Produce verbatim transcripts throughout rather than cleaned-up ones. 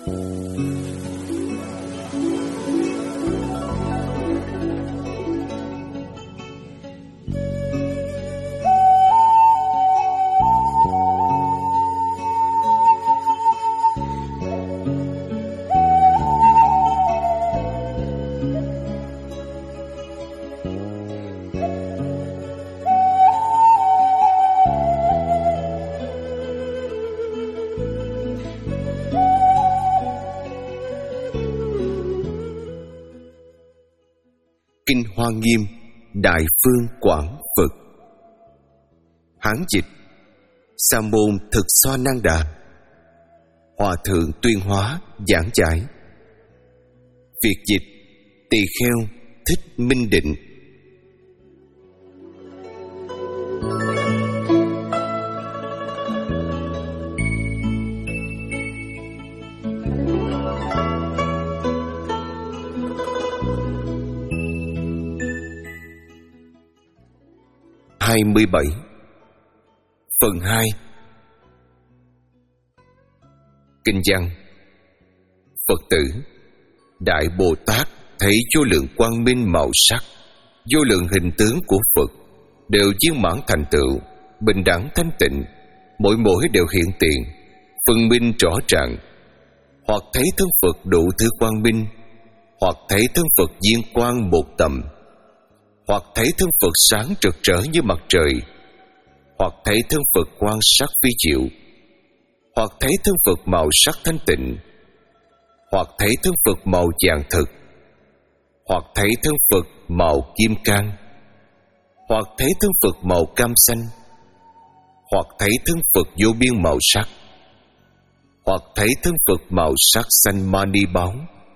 Kinh Hoa Nghiêm Đại Phương Quảng Phật. Hán dịch Sa môn Thực Xoa Năng Đà. Hòa thượng Tuyên Hóa giảng giải. Việt dịch Tỳ Kheo Thích Minh Định. hai mươi bảy. Phần hai. Kinh văn. Phật tử, Đại Bồ Tát thấy vô lượng quang minh màu sắc, vô lượng hình tướng của Phật đều viên mãn thành tựu, bình đẳng thanh tịnh, mỗi mỗi đều hiện tiền, phân minh rõ ràng. Hoặc thấy thân Phật đủ thứ quang minh, hoặc thấy thân Phật viên quang một tầm, hoặc thấy thân Phật sáng rực rỡ như mặt trời, hoặc thấy thân Phật quang sắc vi diệu, hoặc thấy thân Phật màu sắc thanh tịnh, hoặc thấy thân Phật màu vàng thực, hoặc thấy thân Phật màu kim cang, hoặc thấy thân Phật màu cam xanh, hoặc thấy thân Phật vô biên màu sắc, hoặc thấy thân Phật màu sắc xanh mani báo.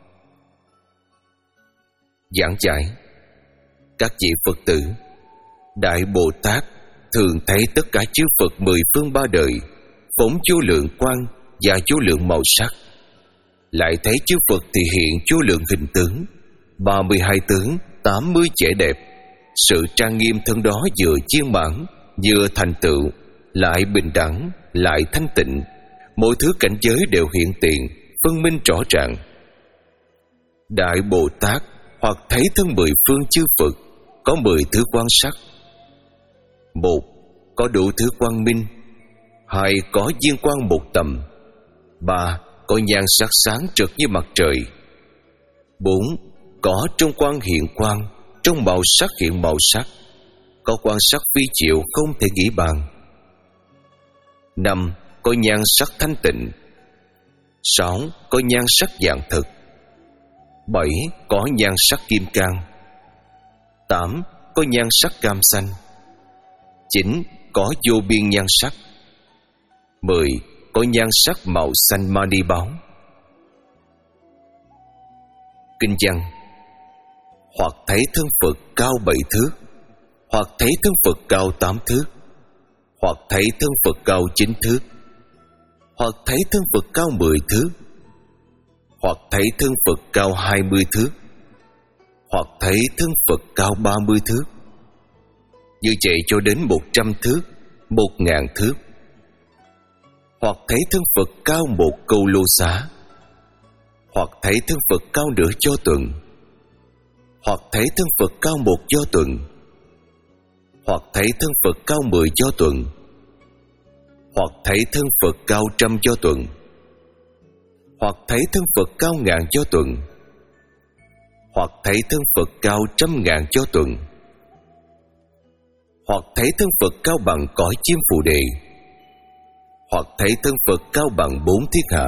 Giảng giải. Các vị Phật tử, Đại Bồ Tát thường thấy tất cả chư Phật mười phương ba đời phóng vô lượng quang và vô lượng màu sắc, lại thấy chư Phật thì hiện vô lượng hình tướng, ba mươi hai tướng, tám mươi vẻ đẹp. Sự trang nghiêm thân đó vừa viên mãn, vừa thành tựu, lại bình đẳng, lại thanh tịnh, mỗi thứ cảnh giới đều hiện tiền, phân minh rõ ràng. Đại Bồ Tát hoặc thấy thân mười phương chư Phật có mười thứ quan sắc: một, có đủ thứ quang minh; hai, có viên quang một tầm; ba, có nhan sắc sáng rực như mặt trời; bốn, có trong quang hiện quang, trong màu sắc hiện màu sắc, có quan sắc vi diệu không thể nghĩ bàn; năm, có nhan sắc thanh tịnh; sáu, có nhan sắc vàng thực; bảy, có nhan sắc kim cang; tám, có nhan sắc cam xanh; chín, có vô biên nhan sắc; mười, có nhan sắc màu xanh mani báo. Kinh văn. Hoặc thấy thân Phật cao bảy thước, hoặc thấy thân Phật cao tám thước, hoặc thấy thân Phật cao chín thước, hoặc thấy thân Phật cao mười thước, hoặc thấy thân Phật cao hai mươi thước, hoặc thấy thân Phật cao ba mươi thước. Như vậy cho đến một trăm thước, một ngàn thước. Hoặc thấy thân Phật cao một câu lô xá, hoặc thấy thân Phật cao nửa do tuần, hoặc thấy thân Phật cao một do tuần, hoặc thấy thân Phật cao mười do tuần, hoặc thấy thân Phật cao trăm do tuần, hoặc thấy thân Phật cao ngàn do tuần, hoặc thấy thân Phật cao trăm ngàn do tuần, hoặc thấy thân Phật cao bằng cõi chim Phù Đề, hoặc thấy thân Phật cao bằng bốn thiên hạ,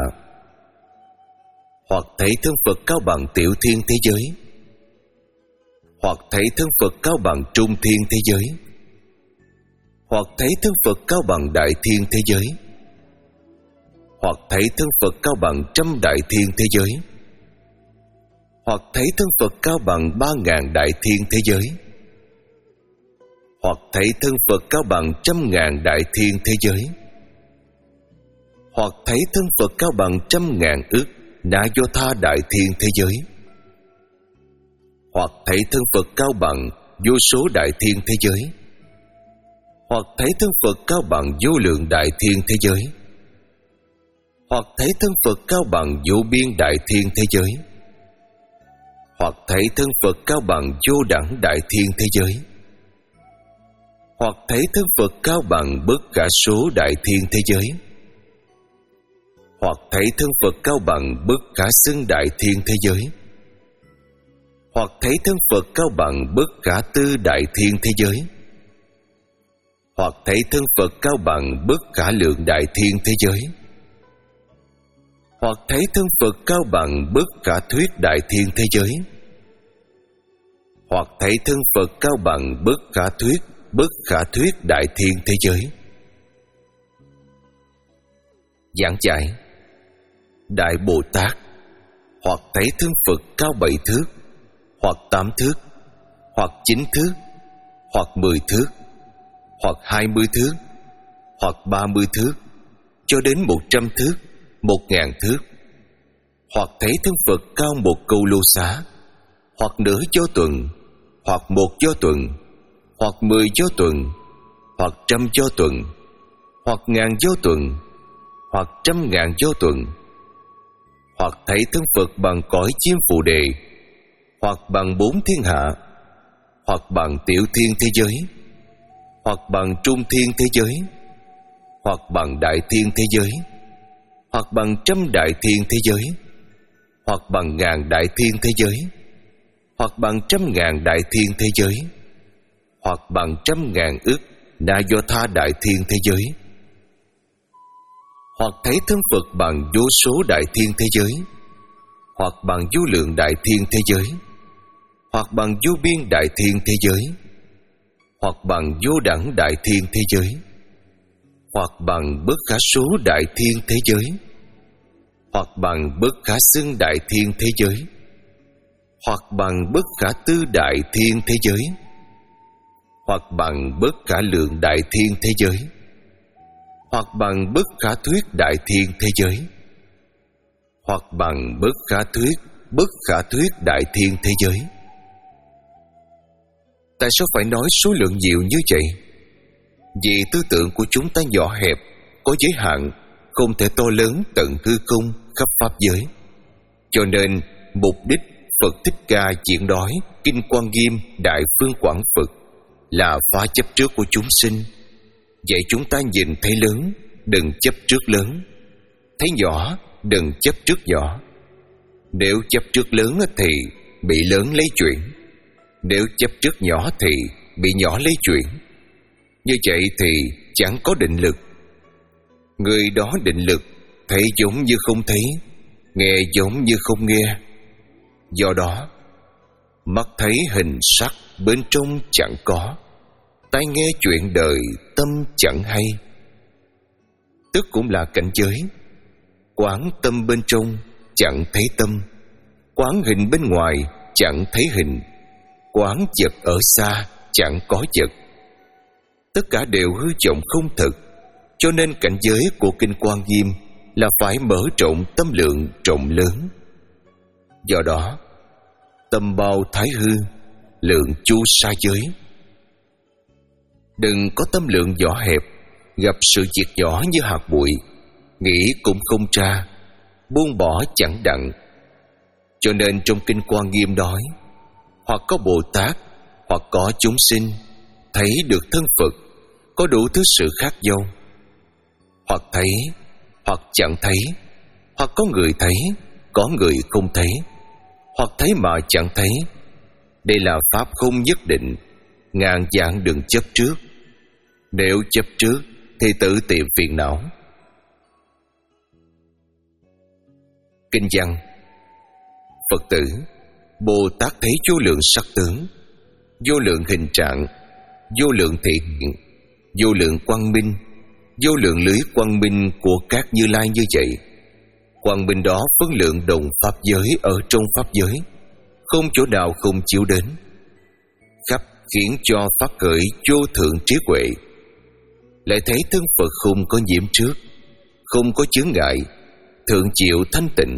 hoặc thấy thân Phật cao bằng tiểu thiên thế giới, hoặc thấy thân Phật cao bằng trung thiên thế giới, hoặc thấy thân Phật cao bằng đại thiên thế giới, hoặc thấy thân Phật cao bằng trăm đại thiên thế giới, hoặc thấy thân Phật cao bằng ba ngàn đại thiên thế giới, hoặc thấy thân Phật cao bằng trăm ngàn đại thiên thế giới, hoặc thấy thân Phật cao bằng trăm ngàn ức Na Do Tha đại thiên thế giới, hoặc thấy thân Phật cao bằng vô số đại thiên thế giới, hoặc thấy thân Phật cao bằng vô lượng đại thiên thế giới, hoặc thấy thân Phật cao bằng vô biên đại thiên thế giới, hoặc thấy thân Phật cao bằng vô đẳng đại thiên thế giới, hoặc thấy thân Phật cao bằng bất khả số đại thiên thế giới, hoặc thấy thân Phật cao bằng bất khả xưng đại thiên thế giới, hoặc thấy thân Phật cao bằng bất khả tư đại thiên thế giới, hoặc thấy thân Phật cao bằng bất khả lượng đại thiên thế giới, hoặc thấy thân Phật cao bằng bất khả thuyết đại thiên thế giới, hoặc thấy thân Phật cao bằng bất khả thuyết bất khả thuyết đại thiên thế giới. Giảng giải: Đại Bồ Tát hoặc thấy thân Phật cao bảy thước, hoặc tám thước, hoặc chín thước, hoặc mười thước, hoặc hai mươi thước, hoặc ba mươi thước, cho đến một trăm thước, một ngàn thước, hoặc thấy thân Phật cao một câu lô xá, hoặc nửa do tuần, hoặc một do tuần, hoặc mười do tuần, hoặc trăm do tuần, hoặc ngàn do tuần, hoặc trăm ngàn do tuần, hoặc thấy thân Phật bằng cõi chim Phù Đề, hoặc bằng bốn thiên hạ, hoặc bằng tiểu thiên thế giới, hoặc bằng trung thiên thế giới, hoặc bằng đại thiên thế giới, hoặc bằng trăm đại thiên thế giới, hoặc bằng ngàn đại thiên thế giới, hoặc bằng trăm ngàn đại thiên thế giới, hoặc bằng trăm ngàn ức Na Do Tha đại thiên thế giới, hoặc thấy thân Phật bằng vô số đại thiên thế giới, hoặc bằng vô lượng đại thiên thế giới, hoặc bằng vô biên đại thiên thế giới, hoặc bằng vô đẳng đại thiên thế giới, hoặc bằng bất khả số đại thiên thế giới, hoặc bằng bất khả xưng đại thiên thế giới, hoặc bằng bất khả tư đại thiên thế giới, hoặc bằng bất khả lượng đại thiên thế giới, hoặc bằng bất khả thuyết đại thiên thế giới, hoặc bằng bất khả thuyết bất khả thuyết đại thiên thế giới. Tại sao phải nói số lượng nhiều như vậy? Vì tư tưởng của chúng ta nhỏ hẹp, có giới hạn, không thể to lớn tận hư không khắp pháp giới. Cho nên mục đích Phật Thích Ca diễn nói Kinh Quan Nghiêm Đại Phương Quảng Phật là phá chấp trước của chúng sinh, dạy chúng ta nhìn thấy lớn, đừng chấp trước lớn, thấy nhỏ, đừng chấp trước nhỏ. Nếu chấp trước lớn thì bị lớn lấy chuyển, nếu chấp trước nhỏ thì bị nhỏ lấy chuyển. Như vậy thì chẳng có định lực. Người đó định lực, thấy giống như không thấy, nghe giống như không nghe. Do đó, mắt thấy hình sắc bên trong chẳng có, tai nghe chuyện đời tâm chẳng hay. Tức cũng là cảnh giới. Quán tâm bên trong chẳng thấy tâm, quán hình bên ngoài chẳng thấy hình, quán vật ở xa chẳng có vật. Tất cả đều hư vọng không thực. Cho nên cảnh giới của Kinh Quan Nghiêm là phải mở rộng tâm lượng rộng lớn. Do đó, tâm bao thái hư, lượng chu sa giới. Đừng có tâm lượng nhỏ hẹp, gặp sự việc nhỏ như hạt bụi, nghĩ cũng không tra, buông bỏ chẳng đặng. Cho nên trong Kinh Quan Nghiêm nói, hoặc có Bồ Tát, hoặc có chúng sinh thấy được thân Phật, có đủ thứ sự khác nhau. Hoặc thấy, hoặc chẳng thấy, hoặc có người thấy, có người không thấy, hoặc thấy mà chẳng thấy. Đây là pháp không nhất định, ngàn vạn đừng chấp trước. Nếu chấp trước thì tự tìm phiền não. Kinh văn: Phật tử, Bồ Tát thấy vô lượng sắc tướng, vô lượng hình trạng, vô lượng thị hiện, vô lượng quang minh, vô lượng lưới quang minh của các Như Lai như vậy. Quang minh đó phân lượng đồng pháp giới ở trong pháp giới, không chỗ nào không chiếu đến, khắp khiến cho phát khởi vô thượng trí huệ. Lại thấy thân Phật không có nhiễm trước, không có chướng ngại, thượng diệu thanh tịnh.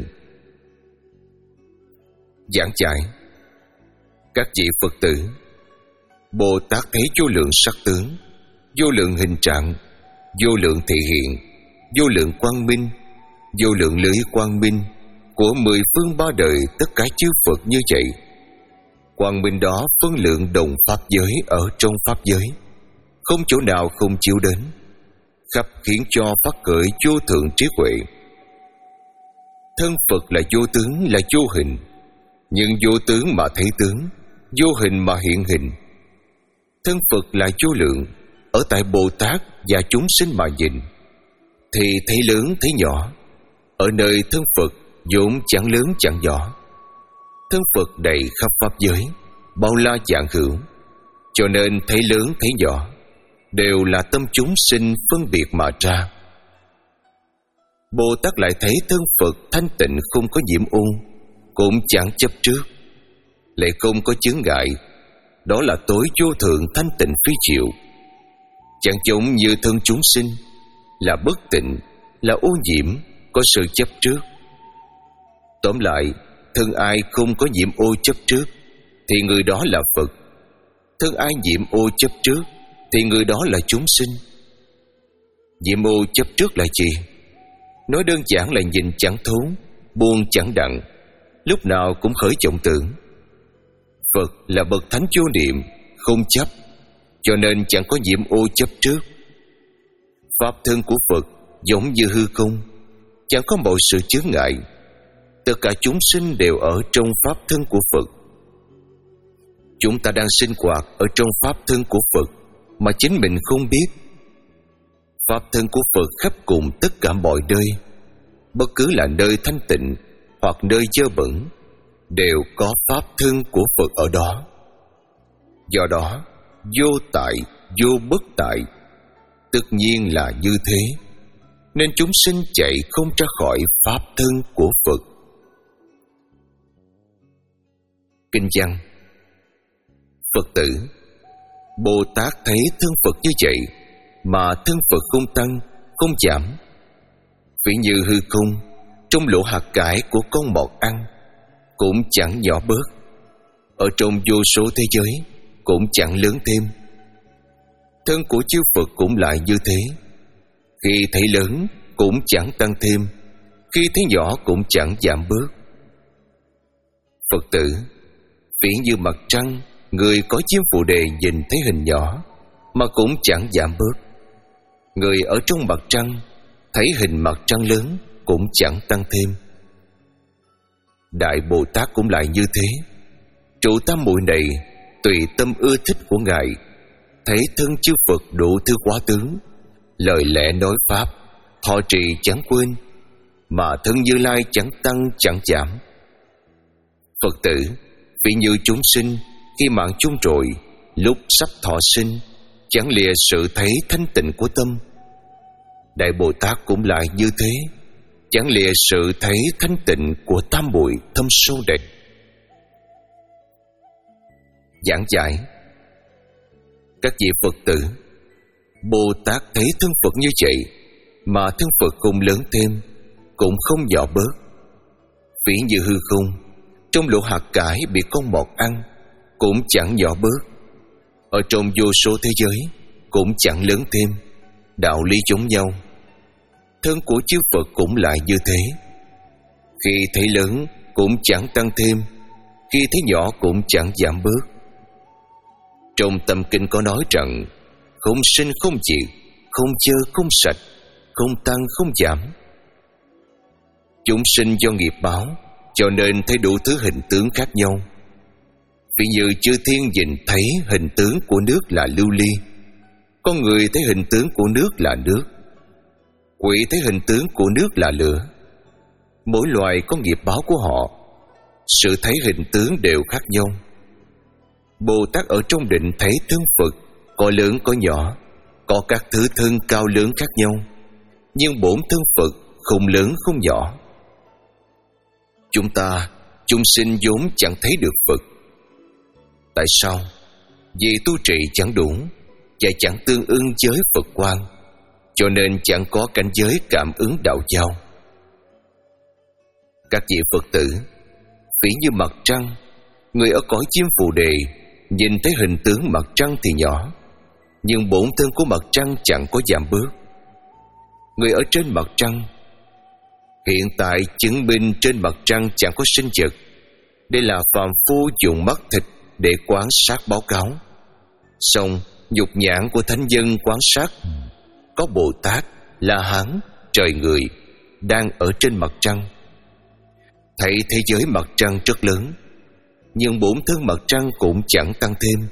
Giảng giải: Các vị Phật tử, Bồ Tát thấy vô lượng sắc tướng, vô lượng hình trạng, vô lượng thị hiện, vô lượng quang minh, vô lượng lưới quang minh của mười phương ba đời tất cả chư Phật như vậy. Quang minh đó phân lượng đồng pháp giới ở trong pháp giới, không chỗ nào không chiếu đến, khắp khiến cho phát khởi vô thượng trí huệ. Thân Phật là vô tướng, là vô hình, nhưng vô tướng mà thấy tướng, vô hình mà hiện hình. Thân Phật là vô lượng, ở tại Bồ Tát và chúng sinh mà nhìn thì thấy lớn thấy nhỏ. Ở nơi thân Phật vốn chẳng lớn chẳng nhỏ. Thân Phật đầy khắp pháp giới, bao la vạn hữu, cho nên thấy lớn thấy nhỏ đều là tâm chúng sinh phân biệt mà ra. Bồ Tát lại thấy thân Phật thanh tịnh, không có nhiễm ô, cũng chẳng chấp trước, lại không có chướng ngại. Đó là tối vô thượng thanh tịnh phi diệu, chẳng giống như thân chúng sinh là bất tịnh, là ô nhiễm, có sự chấp trước. Tóm lại, thân ai không có nhiễm ô chấp trước thì người đó là Phật. Thân ai nhiễm ô chấp trước thì người đó là chúng sinh. Nhiễm ô chấp trước là gì? Nói đơn giản là nhìn chẳng thấu, buông chẳng đặng, lúc nào cũng khởi vọng tưởng. Phật là bậc thánh vô niệm, không chấp, cho nên chẳng có nhiễm ô chấp trước. Pháp thân của Phật giống như hư không, chẳng có mọi sự chướng ngại. Tất cả chúng sinh đều ở trong pháp thân của Phật. Chúng ta đang sinh hoạt ở trong pháp thân của Phật mà chính mình không biết. Pháp thân của Phật khắp cùng tất cả mọi nơi, bất cứ là nơi thanh tịnh hoặc nơi dơ bẩn, đều có pháp thân của Phật ở đó. Do đó, vô tại, vô bất tại, tất nhiên là như thế, nên chúng sinh chạy không ra khỏi pháp thân của Phật. Kinh văn: Phật tử, Bồ Tát thấy thân Phật như vậy mà thân Phật không tăng, không giảm. Ví như hư không, trong lỗ hạt cải của con mọt ăn, cũng chẳng nhỏ bớt. Ở trong vô số thế giới, cũng chẳng lớn thêm. Thân của chư Phật cũng lại như thế. Khi thấy lớn, cũng chẳng tăng thêm. Khi thấy nhỏ, cũng chẳng giảm bớt. Phật tử, ví như mặt trăng, người có chiếc phụ đề nhìn thấy hình nhỏ mà cũng chẳng giảm bớt. Người ở trong mặt trăng thấy hình mặt trăng lớn, cũng chẳng tăng thêm. Đại Bồ Tát cũng lại như thế. Trụ tam muội này tùy tâm ưa thích của Ngài, thấy thân chư Phật đủ thứ quá tướng, lời lẽ nói pháp, thọ trì chẳng quên, mà thân Như Lai chẳng tăng chẳng giảm. Phật tử, ví như chúng sinh khi mạng chung rồi, lúc sắp thọ sinh, chẳng lìa sự thấy thanh tịnh của tâm. Đại Bồ Tát cũng lại như thế, chẳng lìa sự thấy thanh tịnh của tam muội thâm sâu đẹp. Giảng giải: các vị Phật tử, Bồ Tát thấy thân Phật như vậy mà thân Phật không lớn thêm, cũng không nhỏ bớt. Ví như hư không, trong lỗ hạt cải bị con mọt ăn, cũng chẳng nhỏ bớt. Ở trong vô số thế giới, cũng chẳng lớn thêm. Đạo lý giống nhau. Thân của chư Phật cũng lại như thế. Khi thấy lớn, cũng chẳng tăng thêm. Khi thấy nhỏ, cũng chẳng giảm bớt. Trong tâm kinh có nói rằng: không sinh không diệt, không chơ không sạch, không tăng không giảm. Chúng sinh do nghiệp báo, cho nên thấy đủ thứ hình tướng khác nhau. Ví như chư thiên nhìn thấy hình tướng của nước là lưu ly, con người thấy hình tướng của nước là nước, quỷ thấy hình tướng của nước là lửa. Mỗi loài có nghiệp báo của họ, sự thấy hình tướng đều khác nhau. Bồ Tát ở trong định thấy thân Phật có lớn có nhỏ, có các thứ thân cao lớn khác nhau, nhưng bổn thân Phật không lớn không nhỏ. Chúng ta, chúng sinh vốn chẳng thấy được Phật. Tại sao? Vì tu trì chẳng đủ và chẳng tương ưng với Phật quang, cho nên chẳng có cảnh giới cảm ứng đạo giao. Các vị Phật tử, ví như mặt trăng, người ở cõi chim Phù Đề nhìn thấy hình tướng mặt trăng thì nhỏ, nhưng bổn thân của mặt trăng chẳng có giảm bớt. Người ở trên mặt trăng, Hiện tại chứng minh trên mặt trăng chẳng có sinh vật. Đây là phàm phu dùng mắt thịt để quan sát báo cáo. Song nhục nhãn của thánh dân quan sát có Bồ Tát, La Hán, trời người đang ở trên mặt trăng. Thấy thế giới mặt trăng rất lớn, nhưng bổn thân mặt trăng cũng chẳng tăng thêm.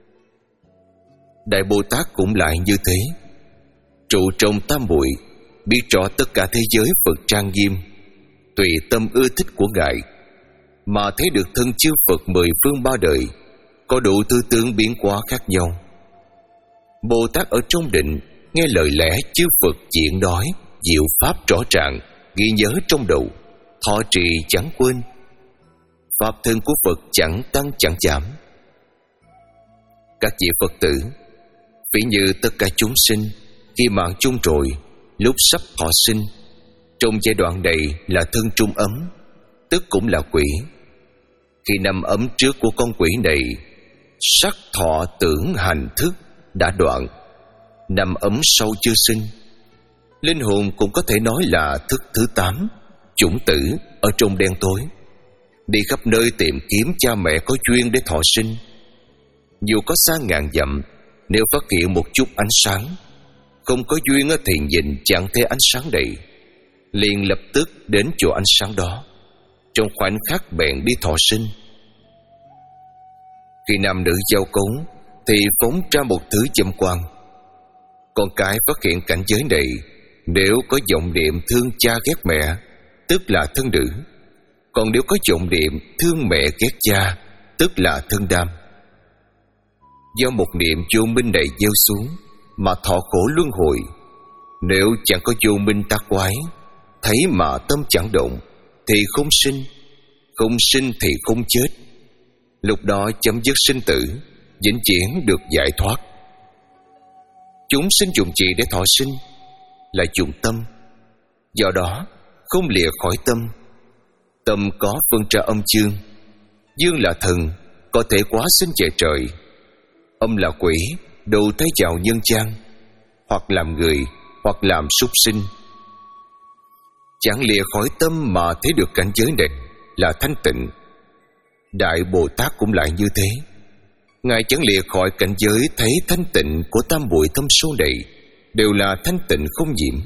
Đại Bồ Tát cũng lại như thế, trụ trong tam muội, biết rõ tất cả thế giới Phật trang nghiêm, tùy tâm ưa thích của Ngài, mà thấy được thân chư Phật mười phương ba đời có đủ tư tướng biến hóa khác nhau. Bồ Tát ở trong định nghe lời lẽ chư Phật diễn nói diệu pháp rõ ràng, ghi nhớ trong đầu, thọ trì chẳng quên. Pháp thân của Phật chẳng tăng chẳng giảm. Các vị Phật tử, ví như tất cả chúng sinh khi mạng chung rồi, lúc sắp thọ sinh, trong giai đoạn này là thân trung ấm, tức cũng là quỷ. Khi năm ấm trước của con quỷ này, sắc thọ tưởng hành thức đã đoạn, năm ấm sau chưa sinh. Linh hồn cũng có thể nói là thức thứ tám, chủng tử ở trong đen tối, đi khắp nơi tìm kiếm cha mẹ có duyên để thọ sinh. Dù có xa ngàn dặm, nếu phát hiện một chút ánh sáng, không có duyên thì nhìn chẳng thấy ánh sáng này, liền lập tức đến chỗ ánh sáng đó, trong khoảnh khắc bèn đi thọ sinh. Khi nam nữ giao cấu thì phóng ra một thứ châm quang. Con cái phát hiện cảnh giới này, nếu có vọng niệm thương cha ghét mẹ, tức là thân nữ. Còn nếu có vọng niệm thương mẹ ghét cha, tức là thân nam. Do một niệm vô minh này gieo xuống mà thọ khổ luân hồi. Nếu chẳng có vô minh tác quái, thấy mà tâm chẳng động, thì không sinh, không sinh thì không chết. Lúc đó chấm dứt sinh tử, vĩnh viễn được giải thoát. Chúng sinh dùng gì để thọ sinh? Là dùng tâm. Do đó không lìa khỏi tâm. Tâm có phân ra âm dương. Dương là thần, có thể quá sinh về trời. Âm là quỷ, đầu thấy vào nhân gian, hoặc làm người, hoặc làm súc sinh. Chẳng lìa khỏi tâm mà thấy được cảnh giới này là thanh tịnh. Đại Bồ Tát cũng lại như thế. Ngài chẳng lìa khỏi cảnh giới thấy thanh tịnh của tam muội tâm số này, đều là thanh tịnh không nhiễm.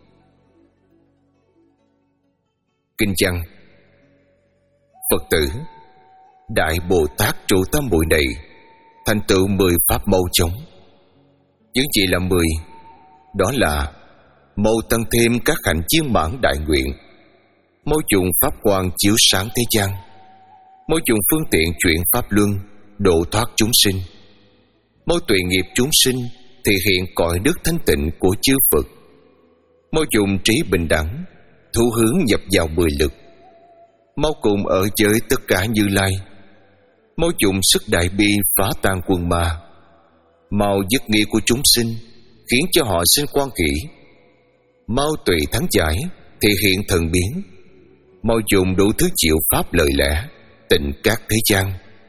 Kinh văn: Phật tử, Đại Bồ Tát trụ tam muội này thành tựu mười pháp mâu chống. Những gì là mười? Đó là mâu tăng thêm các hạnh viên mãn đại nguyện, mâu dùng pháp quang chiếu sáng thế gian, mâu dùng phương tiện chuyển pháp luân độ thoát chúng sinh, mâu tùy nghiệp chúng sinh thể hiện cõi đức thanh tịnh của chư Phật, mâu dùng trí bình đẳng thu hướng nhập vào mười lực, mau cùng ở với tất cả Như Lai, mau dùng sức đại bi phá tan quân ma, mau dứt nghi của chúng sinh khiến cho họ sinh quan kỷ, mau tùy thắng giải thể hiện thần biến, mau dùng đủ thứ diệu pháp lời lẽ tịnh các thế gian.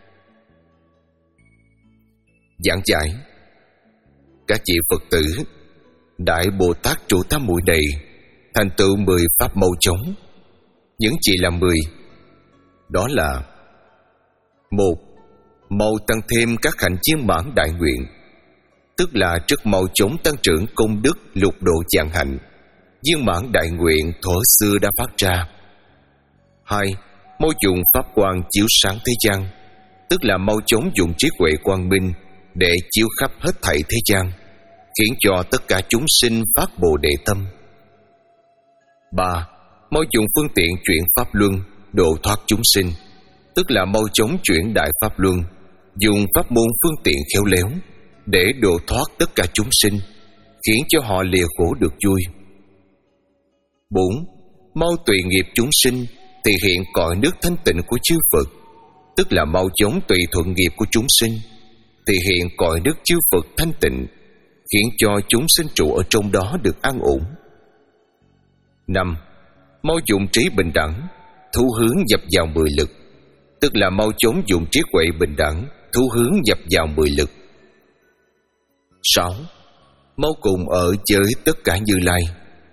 Giảng giải: Các vị Phật tử, Đại Bồ Tát trụ tam muội này thành tựu mười pháp mâu chống. Những gì là mười? Đó là: một, mâu tăng thêm các hạnh viên mãn đại nguyện, tức là trước mâu chống tăng trưởng công đức lục độ vạn hạnh, viên mãn đại nguyện thuở xưa đã phát ra. Hai, mâu dùng pháp quang chiếu sáng thế gian, tức là mâu chống dùng trí huệ quang minh để chiếu khắp hết thảy thế gian, khiến cho tất cả chúng sinh phát Bồ Đề tâm. Ba, mâu dùng phương tiện chuyển pháp luân độ thoát chúng sinh, tức là mâu chống chuyển đại pháp luân, dùng pháp môn phương tiện khéo léo để độ thoát tất cả chúng sinh, khiến cho họ lìa khổ được vui. Bốn, mau tùy nghiệp chúng sinh thể hiện cõi nước thanh tịnh của chư Phật, tức là mau chống tùy thuận nghiệp của chúng sinh thể hiện cõi nước chư Phật thanh tịnh, khiến cho chúng sinh trụ ở trong đó được an ổn. Năm, mau dùng trí bình đẳng thu hướng nhập vào mười lực, tức là mau chống dùng trí huệ bình đẳng thu hướng nhập vào mười lực. Sáu, mau cùng ở với tất cả Như Lai,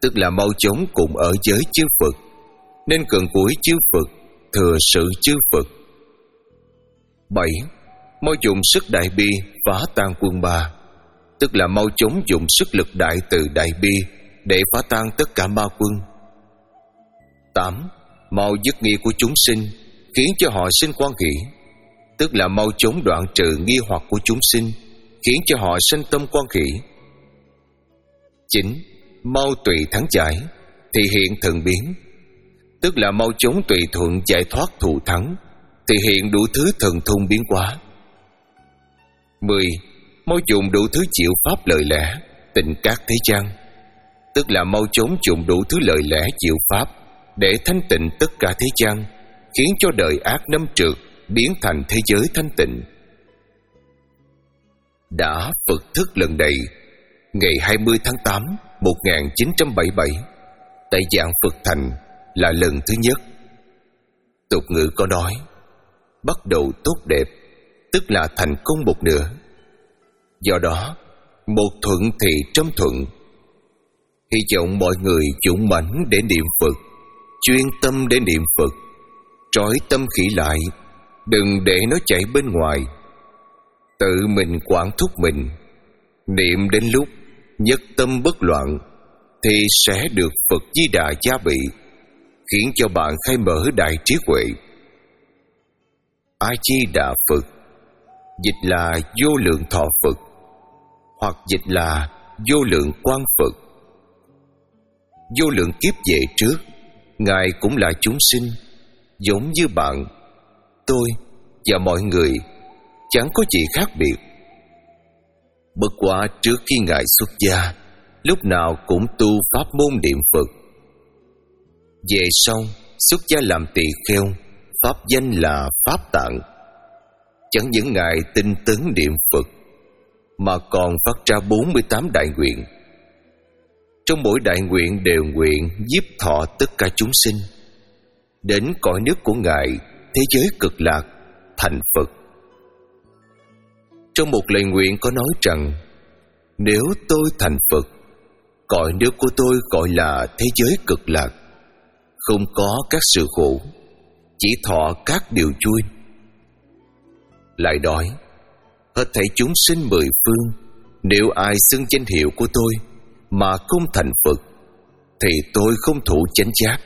tức là mau chóng cùng ở với chư Phật, nên gần gũi chư Phật, thừa sự chư Phật. Bảy, mau dùng sức đại bi phá tan quân ba, tức là mau chóng dùng sức lực đại từ đại bi để phá tan tất cả ma quân. Tám, mau dứt nghi của chúng sinh, khiến cho họ sinh quan hỷ, tức là mau chóng đoạn trừ nghi hoặc của chúng sinh, khiến cho họ sanh tâm quan hỷ. Chín, mau tùy thắng giải, thì hiện thần biến, tức là mau chóng tùy thuận giải thoát thù thắng, thì hiện đủ thứ thần thông biến hóa. Mười, mau dùng đủ thứ chịu pháp lời lẽ, tịnh các thế gian, tức là mau chóng dùng đủ thứ lời lẽ chịu pháp để thanh tịnh tất cả thế gian, khiến cho đời ác năm trượt biến thành thế giới thanh tịnh. Đã Phật thức lần này, ngày hai mươi tháng tám một nghìn chín trăm bảy mươi bảy, tại Giảng Phật Thành là lần thứ nhất. Tục ngữ có nói, bắt đầu tốt đẹp, tức là thành công một nửa. Do đó, một thuận thì trăm thuận. Hy vọng mọi người dũng mãnh để niệm Phật, chuyên tâm để niệm Phật, trói tâm khỉ lại, đừng để nó chạy bên ngoài. Tự mình quản thúc mình, niệm đến lúc nhất tâm bất loạn, thì sẽ được Phật Di Đà gia bị, khiến cho bạn khai mở đại trí huệ. A Di Đà Phật dịch là vô lượng thọ Phật, hoặc dịch là vô lượng quang Phật. Vô lượng kiếp về trước, Ngài cũng là chúng sinh, giống như bạn, tôi và mọi người, chẳng có gì khác biệt. Bất quá trước khi Ngài xuất gia, lúc nào cũng tu pháp môn niệm Phật. Về sau xuất gia làm tỳ kheo, pháp danh là Pháp Tạng. Chẳng những Ngài tinh tấn niệm Phật, mà còn phát ra bốn mươi tám đại nguyện. Trong mỗi đại nguyện đều nguyện nhiếp thọ tất cả chúng sinh đến cõi nước của Ngài, thế giới cực lạc, thành Phật. Trong một lời nguyện có nói rằng, nếu tôi thành Phật, cõi nước của tôi gọi là thế giới cực lạc, không có các sự khổ, chỉ thọ các điều vui. Lại nói, hết thảy chúng sinh mười phương, nếu ai xưng danh hiệu của tôi mà không thành Phật, thì tôi không thụ chánh giác.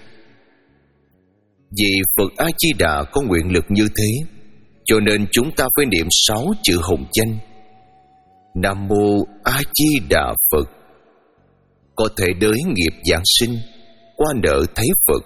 Vì Phật A Di Đà có nguyện lực như thế, cho nên chúng ta phải niệm sáu chữ hồng danh Nam Mô A Di Đà Phật, có thể đới nghiệp giảng sinh, qua nợ thấy Phật.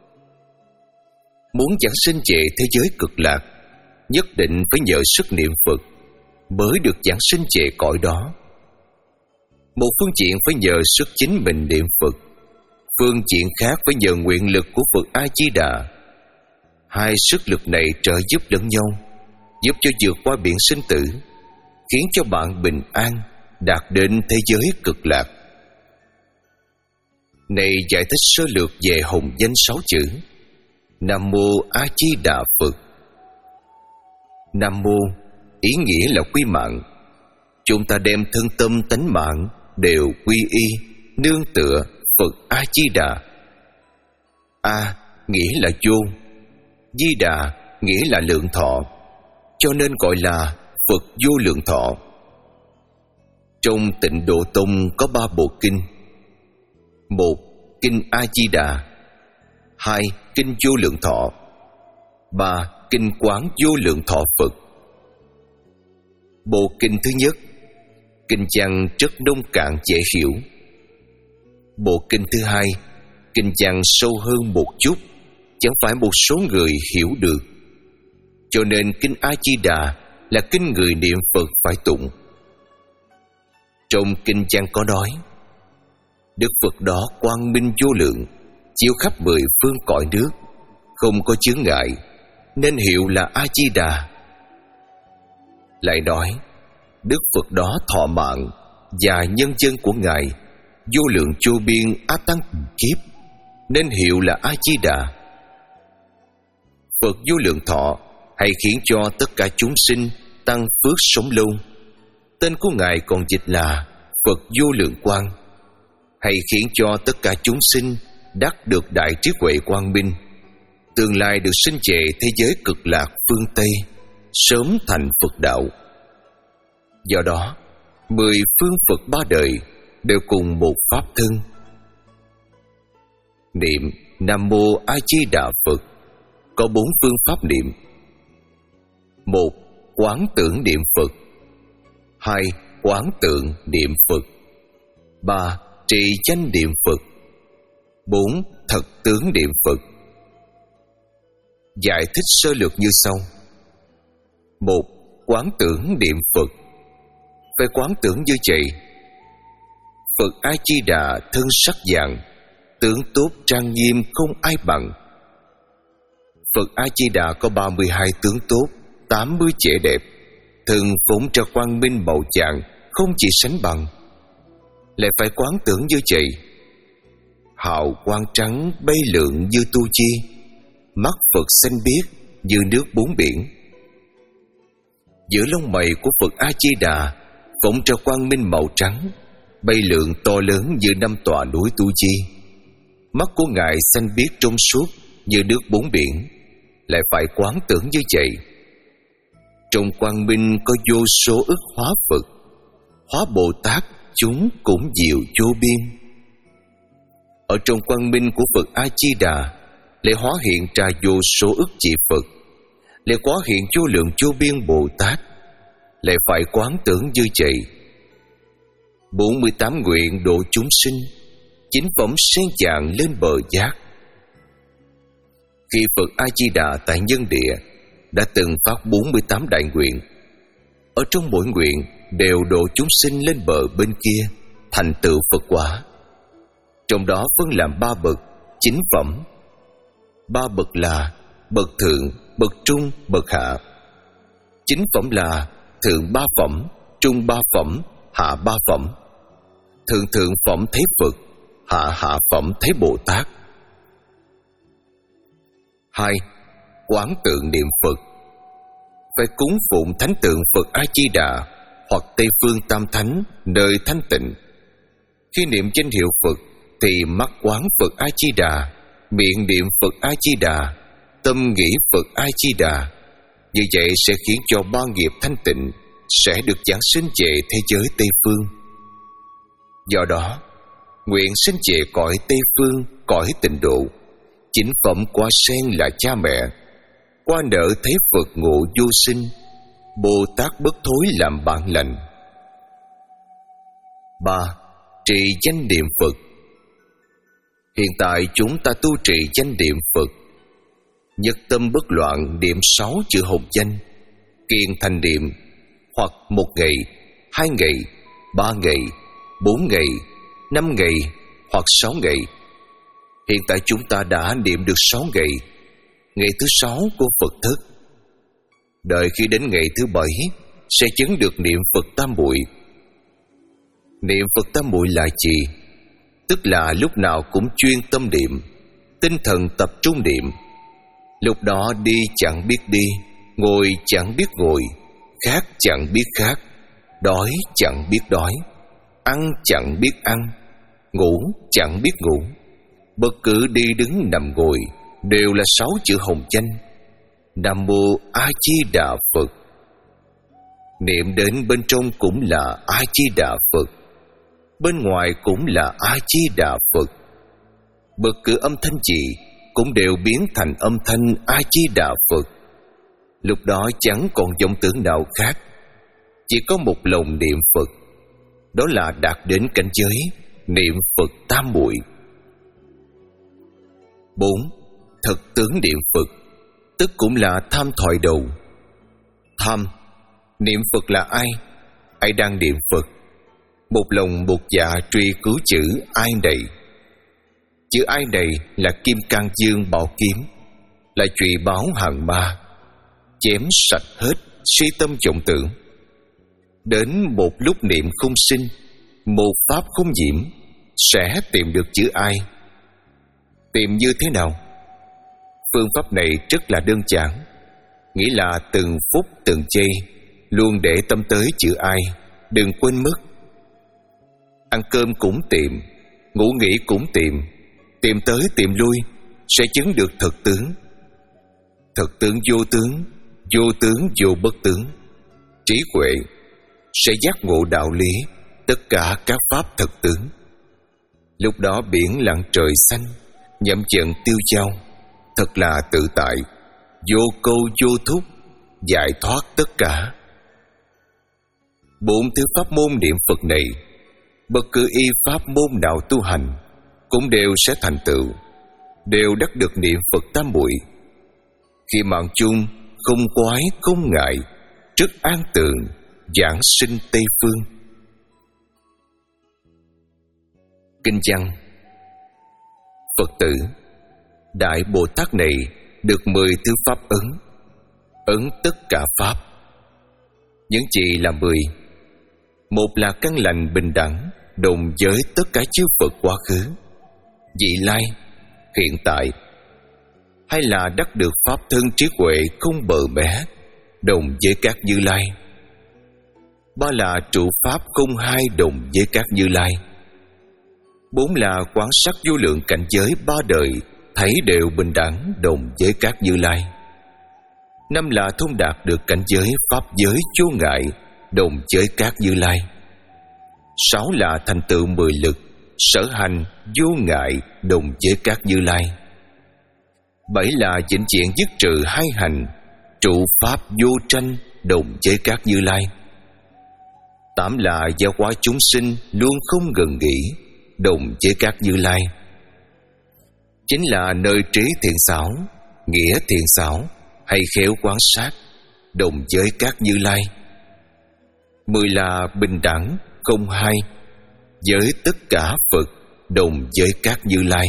Muốn giảng sinh về thế giới cực lạc, nhất định phải nhờ sức niệm Phật mới được giảng sinh về cõi đó. Một phương diện phải nhờ sức chính mình niệm Phật, phương diện khác phải nhờ nguyện lực của Phật A Di Đà. Hai sức lực này trợ giúp lẫn nhau, giúp cho vượt qua biển sinh tử, khiến cho bạn bình an đạt đến thế giới cực lạc. Này giải thích sơ lược về hồng danh sáu chữ Nam Mô A Di Đà Phật. Nam Mô ý nghĩa là quy mạng. Chúng ta đem thân tâm tánh mạng đều quy y, nương tựa Phật A Di Đà. A nghĩa là vô, Di Đà nghĩa là lượng thọ, cho nên gọi là Phật vô lượng thọ. Trong Tịnh Độ Tông có ba bộ kinh: một, kinh A Di Đà; hai, kinh vô lượng thọ; ba, kinh quán vô lượng thọ Phật. Bộ kinh thứ nhất, kinh văn rất nông cạn dễ hiểu. Bộ kinh thứ hai, kinh văn sâu hơn một chút, chẳng phải một số người hiểu được. Cho nên kinh A Di Đà là kinh người niệm Phật phải tụng. Trong kinh văn có nói, Đức Phật đó quang minh vô lượng, chiếu khắp mười phương cõi nước, không có chướng ngại, nên hiệu là A Di Đà. Lại nói, Đức Phật đó thọ mạng và nhân dân của Ngài vô lượng vô biên a tăng kiếp, nên hiệu là A Di Đà. Phật vô lượng thọ hay khiến cho tất cả chúng sinh tăng phước sống lâu. Tên của Ngài còn dịch là Phật vô lượng quang, hay khiến cho tất cả chúng sinh đắc được đại trí huệ quang minh, tương lai được sinh về thế giới cực lạc phương Tây, sớm thành Phật đạo. Do đó, mười phương Phật ba đời đều cùng một pháp thân. Niệm Nam Mô A Di Đà Phật có bốn phương pháp niệm: một. Quán tưởng niệm Phật. Hai. Quán tượng niệm Phật. Ba. Trì danh niệm Phật. Bốn. Thật tướng niệm Phật. Giải thích sơ lược như sau. Một. Quán tưởng niệm Phật. Phải quán tưởng như vậy: Phật A Di Đà thân sắc dạng, tướng tốt trang nghiêm không ai bằng. Phật A Di Đà có ba mươi hai tướng tốt, tám mươi vẻ đẹp, thường phụng cho quang minh màu vàng, không chỉ sánh bằng. Lại phải quán tưởng như vậy: hào quang trắng bay lượn như tu chi, mắt Phật xanh biếc như nước bốn biển. Giữa lông mày của Phật A Di Đà phụng cho quang minh màu trắng, bay lượn to lớn như năm tòa núi tu chi. Mắt của Ngài xanh biếc trong suốt như nước bốn biển. Lại phải quán tưởng như vậy: trong quang minh có vô số ức hóa Phật, hóa Bồ Tát chúng cũng diệu vô biên. Ở trong quang minh của Phật A Di Đà lại hóa hiện ra vô số ức vị Phật, lại hóa hiện vô lượng vô biên Bồ Tát. Lại phải quán tưởng như vậy: bốn mươi tám nguyện độ chúng sinh, chính phẩm sen vàng lên bờ giác. Khi Phật A Di Đà tại nhân địa đã từng phát bốn mươi tám đại nguyện, ở trong mỗi nguyện đều độ chúng sinh lên bờ bên kia, thành tựu Phật quả. Trong đó phân làm ba bậc chính phẩm. Ba bậc là bậc thượng, bậc trung, bậc hạ. Chính phẩm là thượng ba phẩm, trung ba phẩm, hạ ba phẩm. Thượng thượng phẩm thấy Phật, hạ hạ phẩm thấy Bồ Tát. Hai. Quán tượng niệm Phật. Phải cúng phụng thánh tượng Phật A Di Đà hoặc Tây phương Tam Thánh nơi thanh tịnh. Khi niệm danh hiệu Phật thì mắt quán Phật A Di Đà, miệng niệm Phật A Di Đà, tâm nghĩ Phật A Di Đà. Như vậy sẽ khiến cho ba nghiệp thanh tịnh sẽ được giáng sinh về thế giới Tây phương. Do đó, nguyện sinh về cõi Tây phương, cõi tịnh độ. Chính phẩm Hoa Sen là cha mẹ. Qua nở thấy Phật ngộ vô sinh, Bồ Tát bất thối làm bạn lành. Ba. Trì danh niệm Phật. Hiện tại chúng ta tu trì danh niệm Phật. Nhất tâm bất loạn niệm sáu chữ hồng danh, kiên thành niệm, hoặc một ngày, hai ngày, ba ngày, bốn ngày, năm ngày, hoặc sáu ngày. Hiện tại chúng ta đã niệm được sáu ngày, ngày thứ sáu của Phật thức. Đợi khi đến ngày thứ bảy sẽ chứng được niệm Phật tam muội. Niệm Phật tam muội là gì? Tức là lúc nào cũng chuyên tâm niệm, tinh thần tập trung niệm. Lúc đó đi chẳng biết đi, ngồi chẳng biết ngồi, khát chẳng biết khát, đói chẳng biết đói, ăn chẳng biết ăn, ngủ chẳng biết ngủ. Bất cứ đi đứng nằm ngồi đều là sáu chữ hồng danh: Nam Mô A Di Đà Phật. Niệm đến bên trong cũng là A Di Đà Phật, bên ngoài cũng là A Di Đà Phật. Bất cứ âm thanh gì cũng đều biến thành âm thanh A Di Đà Phật. Lúc đó chẳng còn vọng tưởng nào khác, chỉ có một lòng niệm Phật. Đó là đạt đến cảnh giới niệm Phật tam muội. Bốn. Thật tướng niệm Phật, tức cũng là tham thoại đầu. Tham, niệm Phật là ai? Ai đang niệm Phật? Một lòng một dạ truy cứu chữ ai này. Chữ ai này là kim cang dương bảo kiếm, là trùy báo hàng ma, chém sạch hết suy tâm vọng tưởng. Đến một lúc niệm không sinh, một pháp không nhiễm, sẽ tìm được chữ ai. Tìm như thế nào? Phương pháp này rất là đơn giản, nghĩa là từng phút từng giây luôn để tâm tới chữ ai, đừng quên mất. Ăn cơm cũng tìm, ngủ nghỉ cũng tìm, tìm tới tìm lui sẽ chứng được thực tướng. Thực tướng vô tướng, vô tướng vô bất tướng. Trí huệ sẽ giác ngộ đạo lý tất cả các pháp thực tướng. Lúc đó biển lặng trời xanh, nhậm trận tiêu dao, thật là tự tại, vô câu vô thúc, giải thoát tất cả. Bốn thứ pháp môn niệm Phật này, bất cứ y pháp môn nào tu hành cũng đều sẽ thành tựu, đều đắc được niệm Phật tam muội. Khi mạng chung không quái không ngại, trước an tường giảng sinh Tây Phương. Kinh văn: Phật tử, Đại Bồ Tát này được mười thứ pháp ấn, ấn tất cả pháp. Những gì là mười? Một là căn lành bình đẳng, đồng với tất cả chư Phật quá khứ, vị lai, hiện tại. Hai là đắc được pháp thân trí huệ không bờ bẽ, đồng với các Như Lai. Ba là trụ pháp không hai, đồng với các Như Lai. Bốn là quán sát vô lượng cảnh giới ba đời, thấy đều bình đẳng, đồng với các Như Lai. Năm là thông đạt được cảnh giới pháp giới vô ngại, đồng với các Như Lai. Sáu là thành tựu mười lực, sở hành vô ngại, đồng với các Như Lai. Bảy là vĩnh viễn dứt trừ hai hành, trụ pháp vô tranh, đồng với các Như Lai. Tám là giáo hóa chúng sinh luôn không ngừng nghỉ, đồng với các Như Lai. Chín là nơi trí thiện xảo, nghĩa thiện xảo, hay khéo quán sát, đồng với các Như Lai. Mười là bình đẳng, không hai, với tất cả Phật, đồng với các Như Lai.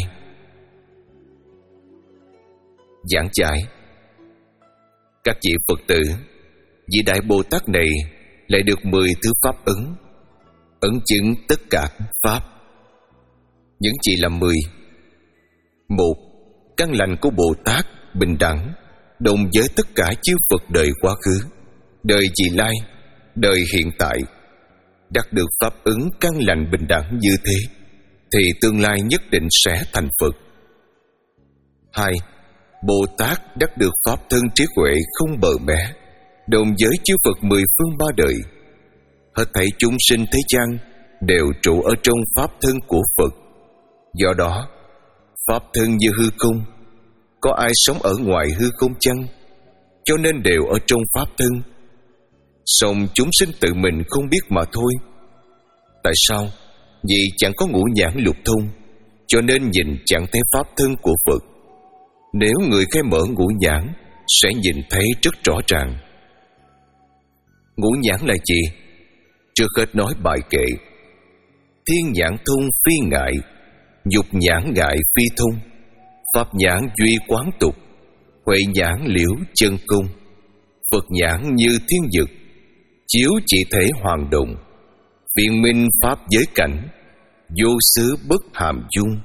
Giảng giải: các vị Phật tử, vị Đại Bồ Tát này lại được mười thứ pháp ấn, ấn chứng tất cả pháp. Những gì là mười? Một, căn lành của Bồ Tát bình đẳng, đồng với tất cả chư Phật đời quá khứ, đời vị lai, đời hiện tại. Đắc được pháp ứng căn lành bình đẳng như thế, thì tương lai nhất định sẽ thành Phật. Hai, Bồ Tát đắc được pháp thân trí huệ không bờ bẽ, đồng với chư Phật mười phương ba đời. Hết thảy chúng sinh thế gian đều trụ ở trong pháp thân của Phật. Do đó, pháp thân như hư không, có ai sống ở ngoài hư không chăng? Cho nên đều ở trong pháp thân. Song chúng sinh tự mình không biết mà thôi. Tại sao? Vì chẳng có ngũ nhãn lục thông, cho nên nhìn chẳng thấy pháp thân của Phật. Nếu người khai mở ngũ nhãn, sẽ nhìn thấy rất rõ ràng. Ngũ nhãn là gì? Trước hết nói bài kệ: thiên nhãn thông phi ngại, nhục nhãn ngại phi thông, pháp nhãn duy quán tục, huệ nhãn liễu chân cung, Phật nhãn như thiên dực, chiếu chỉ thể hoàng động, biện minh pháp giới cảnh, vô xứ bất hàm dung.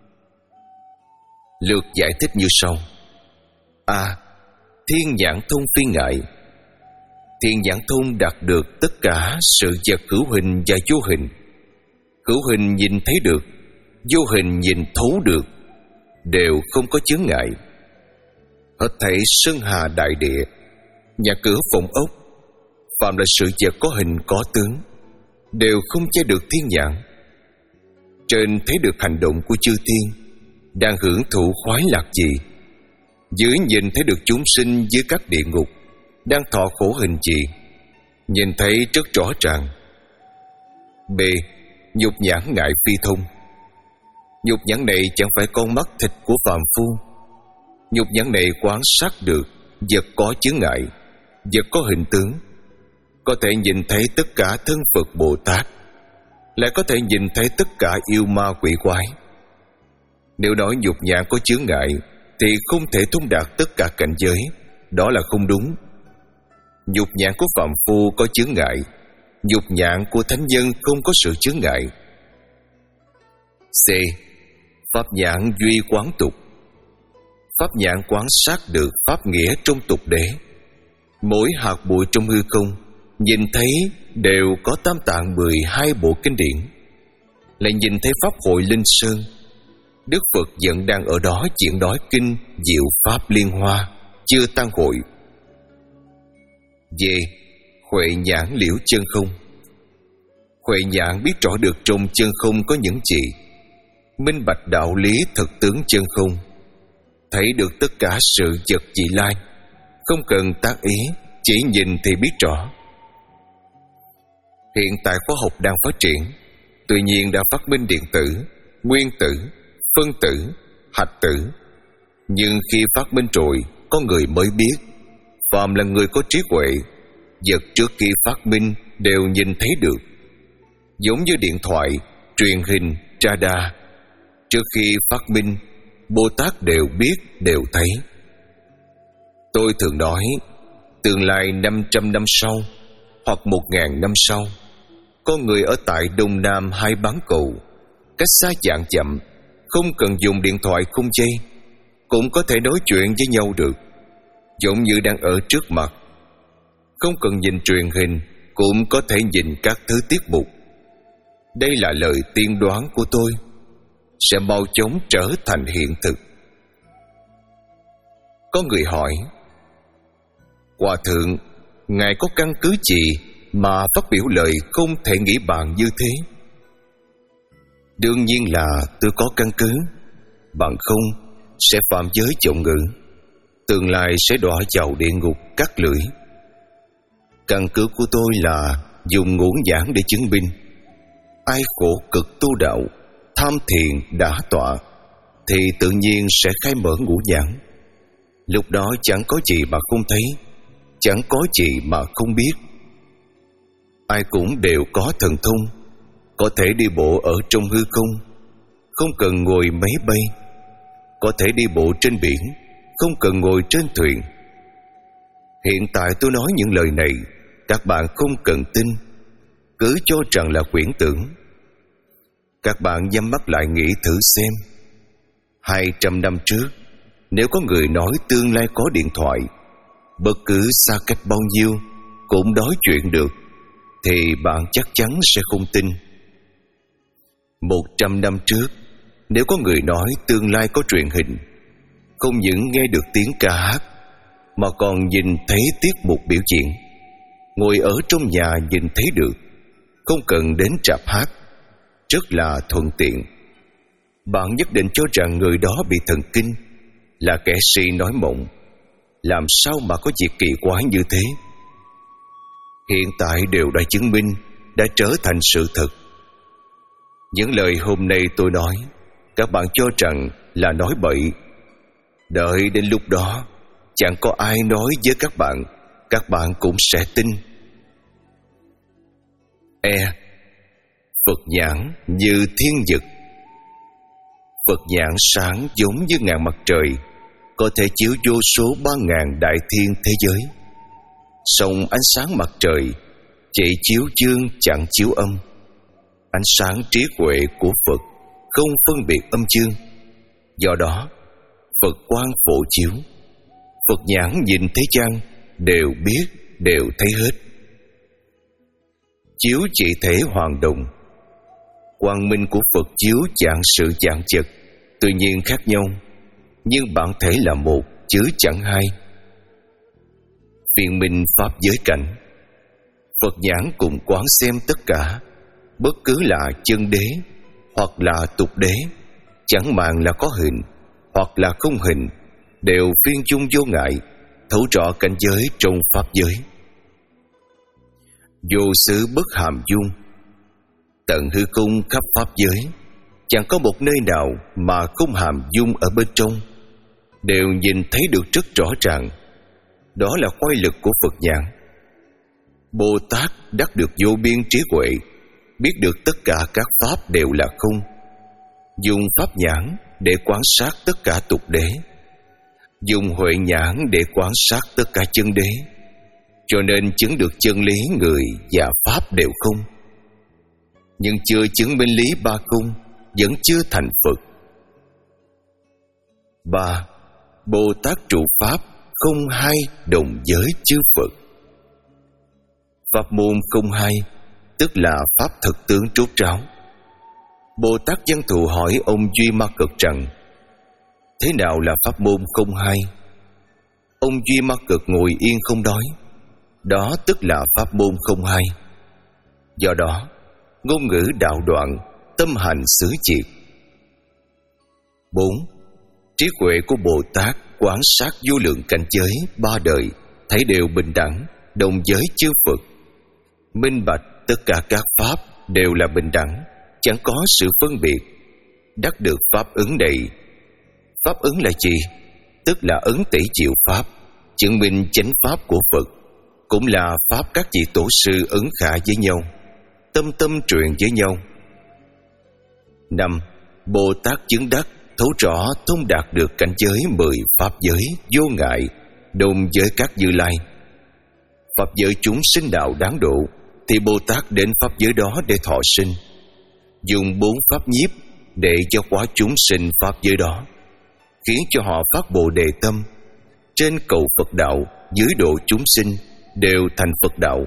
Lược giải thích như sau: A. Thiên nhãn thông phi ngại. Thiên nhãn thông đạt được tất cả sự vật hữu hình và vô hình. Hữu hình nhìn thấy được, vô hình nhìn thấu được, đều không có chướng ngại. Hết thảy sơn hà đại địa, nhà cửa phòng ốc, phạm là sự vật có hình có tướng, đều không che được thiên nhãn. Trên thấy được hành động của chư thiên đang hưởng thụ khoái lạc gì, dưới nhìn thấy được chúng sinh dưới các địa ngục đang thọ khổ hình gì, nhìn thấy rất rõ ràng. B. Nhục nhãn ngại phi thông. Nhục nhãn này chẳng phải con mắt thịt của phàm phu. Nhục nhãn này quan sát được vật có chướng ngại, vật có hình tướng, có thể nhìn thấy tất cả thân Phật Bồ Tát, lại có thể nhìn thấy tất cả yêu ma quỷ quái. Nếu nói nhục nhãn có chướng ngại thì không thể thông đạt tất cả cảnh giới, đó là không đúng. Nhục nhãn của phàm phu có chướng ngại, nhục nhãn của thánh nhân không có sự chướng ngại. C. Pháp nhãn duy quán tục. Pháp nhãn quán sát được pháp nghĩa trong tục đế. Mỗi hạt bụi trong hư không nhìn thấy đều có tam tạng mười hai bộ kinh điển. lại nhìn thấy pháp hội Linh Sơn. Đức Phật vẫn đang ở đó diễn nói kinh Diệu Pháp Liên Hoa, chưa tan hội. Về Huệ Nhãn liễu chân không. Huệ Nhãn biết rõ được trong chân không có những gì, minh bạch đạo lý thực tướng chân không, thấy được tất cả sự vật vị lai, không cần tác ý, chỉ nhìn thì biết rõ. Hiện tại khoa học đang phát triển, tuy nhiên đã phát minh điện tử, nguyên tử, phân tử, hạch tử. Nhưng khi phát minh rồi, có người mới biết, phàm là người có trí huệ, vật trước khi phát minh đều nhìn thấy được. Giống như điện thoại, truyền hình, radar, trước khi phát minh, Bồ Tát đều biết, đều thấy. Tôi thường nói, tương lai năm trăm năm sau hoặc một ngàn năm sau, có người ở tại Đông Nam hai bán cầu, cách xa vạn dặm, không cần dùng điện thoại không dây, cũng có thể nói chuyện với nhau được, giống như đang ở trước mặt. Không cần nhìn truyền hình, cũng có thể nhìn các thứ tiết mục. Đây là lời tiên đoán của tôi, sẽ mau chóng trở thành hiện thực. Có người hỏi, Hòa thượng, Ngài có căn cứ gì mà phát biểu lời không thể nghĩ bàn như thế? Đương nhiên là tôi có căn cứ, bằng không sẽ phạm giới vọng ngữ, tương lai sẽ đọa vào địa ngục cắt lưỡi. Căn cứ của tôi là dùng ngũ nhãn để chứng minh. Ai khổ cực tu đạo, tham thiền đã tọa, thì tự nhiên sẽ khai mở ngũ nhãn. Lúc đó chẳng có gì mà không thấy, chẳng có gì mà không biết. Ai cũng đều có thần thông, có thể đi bộ ở trong hư không, không cần ngồi máy bay, có thể đi bộ trên biển, không cần ngồi trên thuyền. Hiện tại tôi nói những lời này, các bạn không cần tin, cứ cho rằng là quyển tưởng. Các bạn nhắm mắt lại nghĩ thử xem, hai trăm năm trước, nếu có người nói tương lai có điện thoại, bất cứ xa cách bao nhiêu cũng nói chuyện được, thì bạn chắc chắn sẽ không tin. Một trăm năm trước, nếu có người nói tương lai có truyền hình, không những nghe được tiếng ca hát, mà còn nhìn thấy tiết mục biểu diễn, ngồi ở trong nhà nhìn thấy được, không cần đến rạp hát, rất là thuận tiện. Bạn nhất định cho rằng người đó bị thần kinh, là kẻ si nói mộng. Làm sao mà có việc kỳ quái như thế? Hiện tại đều đã chứng minh, đã trở thành sự thật. Những lời hôm nay tôi nói, các bạn cho rằng là nói bậy. Đợi đến lúc đó, chẳng có ai nói với các bạn, các bạn cũng sẽ tin. E. Phật nhãn như thiên dực. Phật nhãn sáng giống như ngàn mặt trời, có thể chiếu vô số ba ngàn đại thiên thế giới. Song ánh sáng mặt trời chỉ chiếu dương chẳng chiếu âm. Ánh sáng trí huệ của Phật không phân biệt âm dương. Do đó, Phật quang phổ chiếu, Phật nhãn nhìn thế gian đều biết, đều thấy hết. Chiếu chỉ thể hoàn đồng. Quang minh của Phật chiếu dạng sự dạng vật, tuy nhiên khác nhau, nhưng bản thể là một chứ chẳng hai. Viên minh pháp giới cảnh, Phật nhãn cùng quán xem tất cả, bất cứ là chân đế hoặc là tục đế, chẳng màng là có hình hoặc là không hình, đều phiên chung vô ngại, thấu rõ cảnh giới trong pháp giới. Vô xứ bất hàm dung, tận hư không khắp pháp giới, chẳng có một nơi nào mà không hàm dung ở bên trong, đều nhìn thấy được rất rõ ràng. Đó là khoái lực của Phật nhãn. Bồ Tát đắc được vô biên trí huệ, biết được tất cả các pháp đều là không, dùng pháp nhãn để quan sát tất cả tục đế, dùng huệ nhãn để quan sát tất cả chân đế, cho nên chứng được chân lý người và pháp đều không. Nhưng chưa chứng minh lý ba không, vẫn chưa thành Phật. Ba. Bồ Tát trụ pháp không hai đồng giới chư Phật. Pháp môn không hai tức là pháp thực tướng rốt ráo. Bồ Tát Văn Thù hỏi ông Duy Ma Cực rằng: thế nào là pháp môn không hai? Ông Duy Ma Cực ngồi yên không nói. Đó tức là pháp môn không hai. Do đó, ngôn ngữ đạo đoạn, tâm hành xứ triệt. Bốn. Trí huệ của Bồ Tát quán sát vô lượng cảnh giới ba đời, thấy đều bình đẳng, đồng giới chư Phật. Minh bạch tất cả các pháp đều là bình đẳng, chẳng có sự phân biệt. Đắc được pháp ứng này. Pháp ứng là gì? Tức là ứng tỷ diệu pháp, chứng minh chánh pháp của Phật, cũng là pháp các vị tổ sư ứng khả với nhau, tâm tâm truyền với nhau. Năm. Bồ Tát chứng đắc, thấu rõ thông đạt được cảnh giới mười pháp giới vô ngại, đồng với các Như Lai. Pháp giới chúng sinh nào đáng độ, thì Bồ Tát đến pháp giới đó để thọ sinh, dùng bốn pháp nhiếp để cho quá chúng sinh pháp giới đó, khiến cho họ phát Bồ Đề tâm, trên cầu Phật đạo, dưới độ chúng sinh đều thành Phật đạo.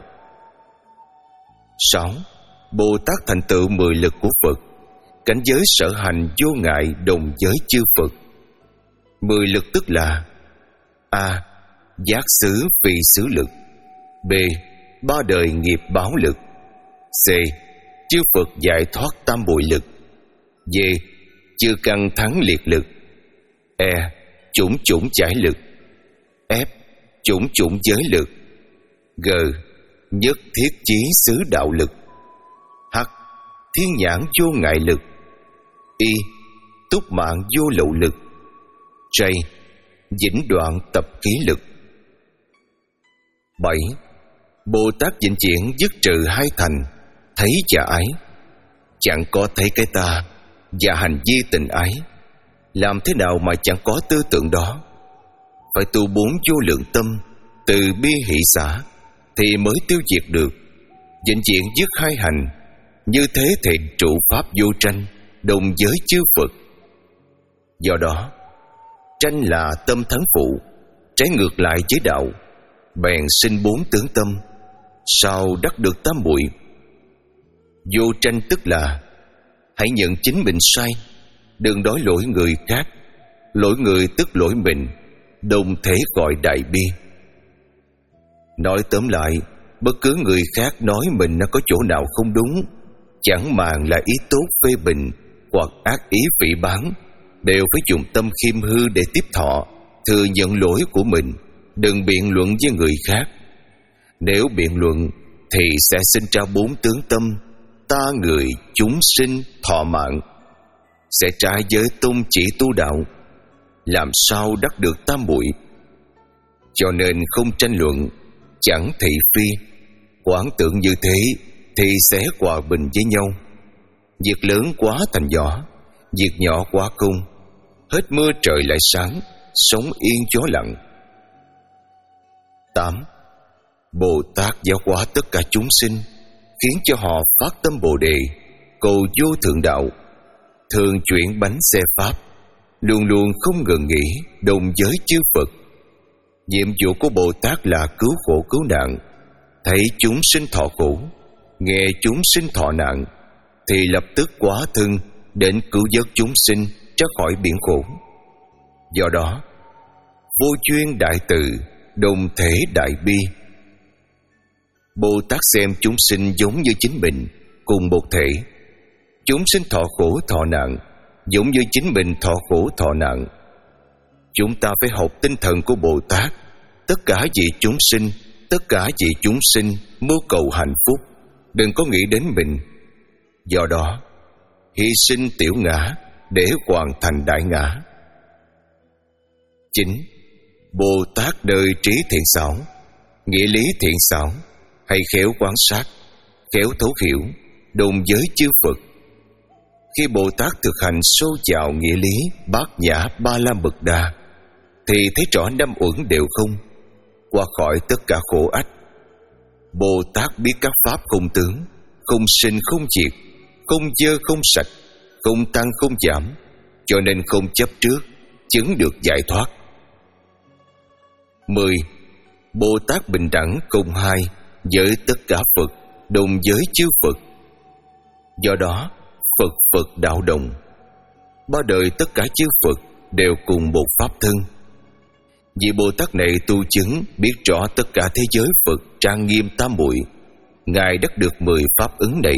Sáu. Bồ Tát thành tựu mười lực của Phật, cảnh giới sở hành vô ngại đồng giới chư Phật. Mười lực tức là: A. Giác xứ phi xứ lực. B. Ba đời nghiệp báo lực. C. Chư Phật giải thoát tam bội lực. D. Chư căn thắng liệt lực. E. Chủng chủng giải lực. F. Chủng chủng giới lực. G. Nhất thiết chí xứ đạo lực. H. Thiên nhãn vô ngại lực. Y. Túc mạng vô lậu lực. J. Vĩnh đoạn tập khí lực. Bảy. Bồ Tát vĩnh viễn dứt trừ hai thành, thấy và ái. Chẳng có thấy cái ta và hành vi tình ái. Làm thế nào mà chẳng có tư tưởng đó? Phải tu bốn vô lượng tâm, từ bi hỷ xả, thì mới tiêu diệt được. Vĩnh viễn dứt hai hành, như thế thì trụ pháp vô tranh, đồng giới chư Phật. Do đó, tranh là tâm thắng phụ, trái ngược lại với đạo, bèn sinh bốn tướng tâm, sao đắc được tam muội. Vô tranh tức là hãy nhận chính mình sai, đừng đối lỗi người khác. Lỗi người tức lỗi mình, đồng thể gọi đại bi. Nói tóm lại, bất cứ người khác nói mình nó có chỗ nào không đúng, chẳng màng là ý tốt phê bình hoặc ác ý phỉ báng, đều phải dùng tâm khiêm hư để tiếp thọ, thừa nhận lỗi của mình. Đừng biện luận với người khác. Nếu biện luận thì sẽ sinh ra bốn tướng tâm: ta người, chúng sinh, thọ mạng, sẽ trái với tôn chỉ tu đạo, làm sao đắc được tam muội. Cho nên không tranh luận, chẳng thị phi. Quán tưởng như thế thì sẽ hòa bình với nhau. Việc lớn quá thành nhỏ, việc nhỏ quá không. Hết mưa trời lại sáng, sống yên gió lặng. Tám. Bồ Tát giáo hóa tất cả chúng sinh, khiến cho họ phát tâm Bồ Đề, cầu vô thượng đạo, thường chuyển bánh xe pháp, luôn luôn không ngừng nghỉ, đồng giới chư Phật. Nhiệm vụ của Bồ Tát là cứu khổ cứu nạn. Thấy chúng sinh thọ khổ, nghe chúng sinh thọ nạn, thì lập tức hóa thân đến cứu vớt chúng sinh ra khỏi biển khổ. Do đó, vô duyên đại từ, đồng thể đại bi. Bồ Tát xem chúng sinh giống như chính mình, cùng một thể. Chúng sinh thọ khổ thọ nạn, giống như chính mình thọ khổ thọ nạn. Chúng ta phải học tinh thần của Bồ Tát. Tất cả vị chúng sinh, tất cả vị chúng sinh mưu cầu hạnh phúc, đừng có nghĩ đến mình. Do đó, hy sinh tiểu ngã để hoàn thành đại ngã. Chín. Bồ Tát đời trí thiện xảo, nghĩa lý thiện xảo, hay khéo quan sát, khéo thấu hiểu, đồng giới chư Phật. Khi Bồ Tát thực hành sâu vào nghĩa lý bát nhã ba la mật đa, thì thấy rõ năm uẩn đều không, qua khỏi tất cả khổ ách. Bồ Tát biết các pháp không tướng, không sinh không diệt, không dơ không sạch, không tăng không giảm, cho nên không chấp trước, chứng được giải thoát. Mười. Bồ Tát bình đẳng công hai với tất cả Phật, đồng giới chư Phật. Do đó, Phật Phật đạo đồng. Ba đời tất cả chư Phật đều cùng một pháp thân. Vị Bồ Tát này tu chứng biết rõ tất cả thế giới Phật trang nghiêm tam muội, Ngài đắc được mười pháp ứng này.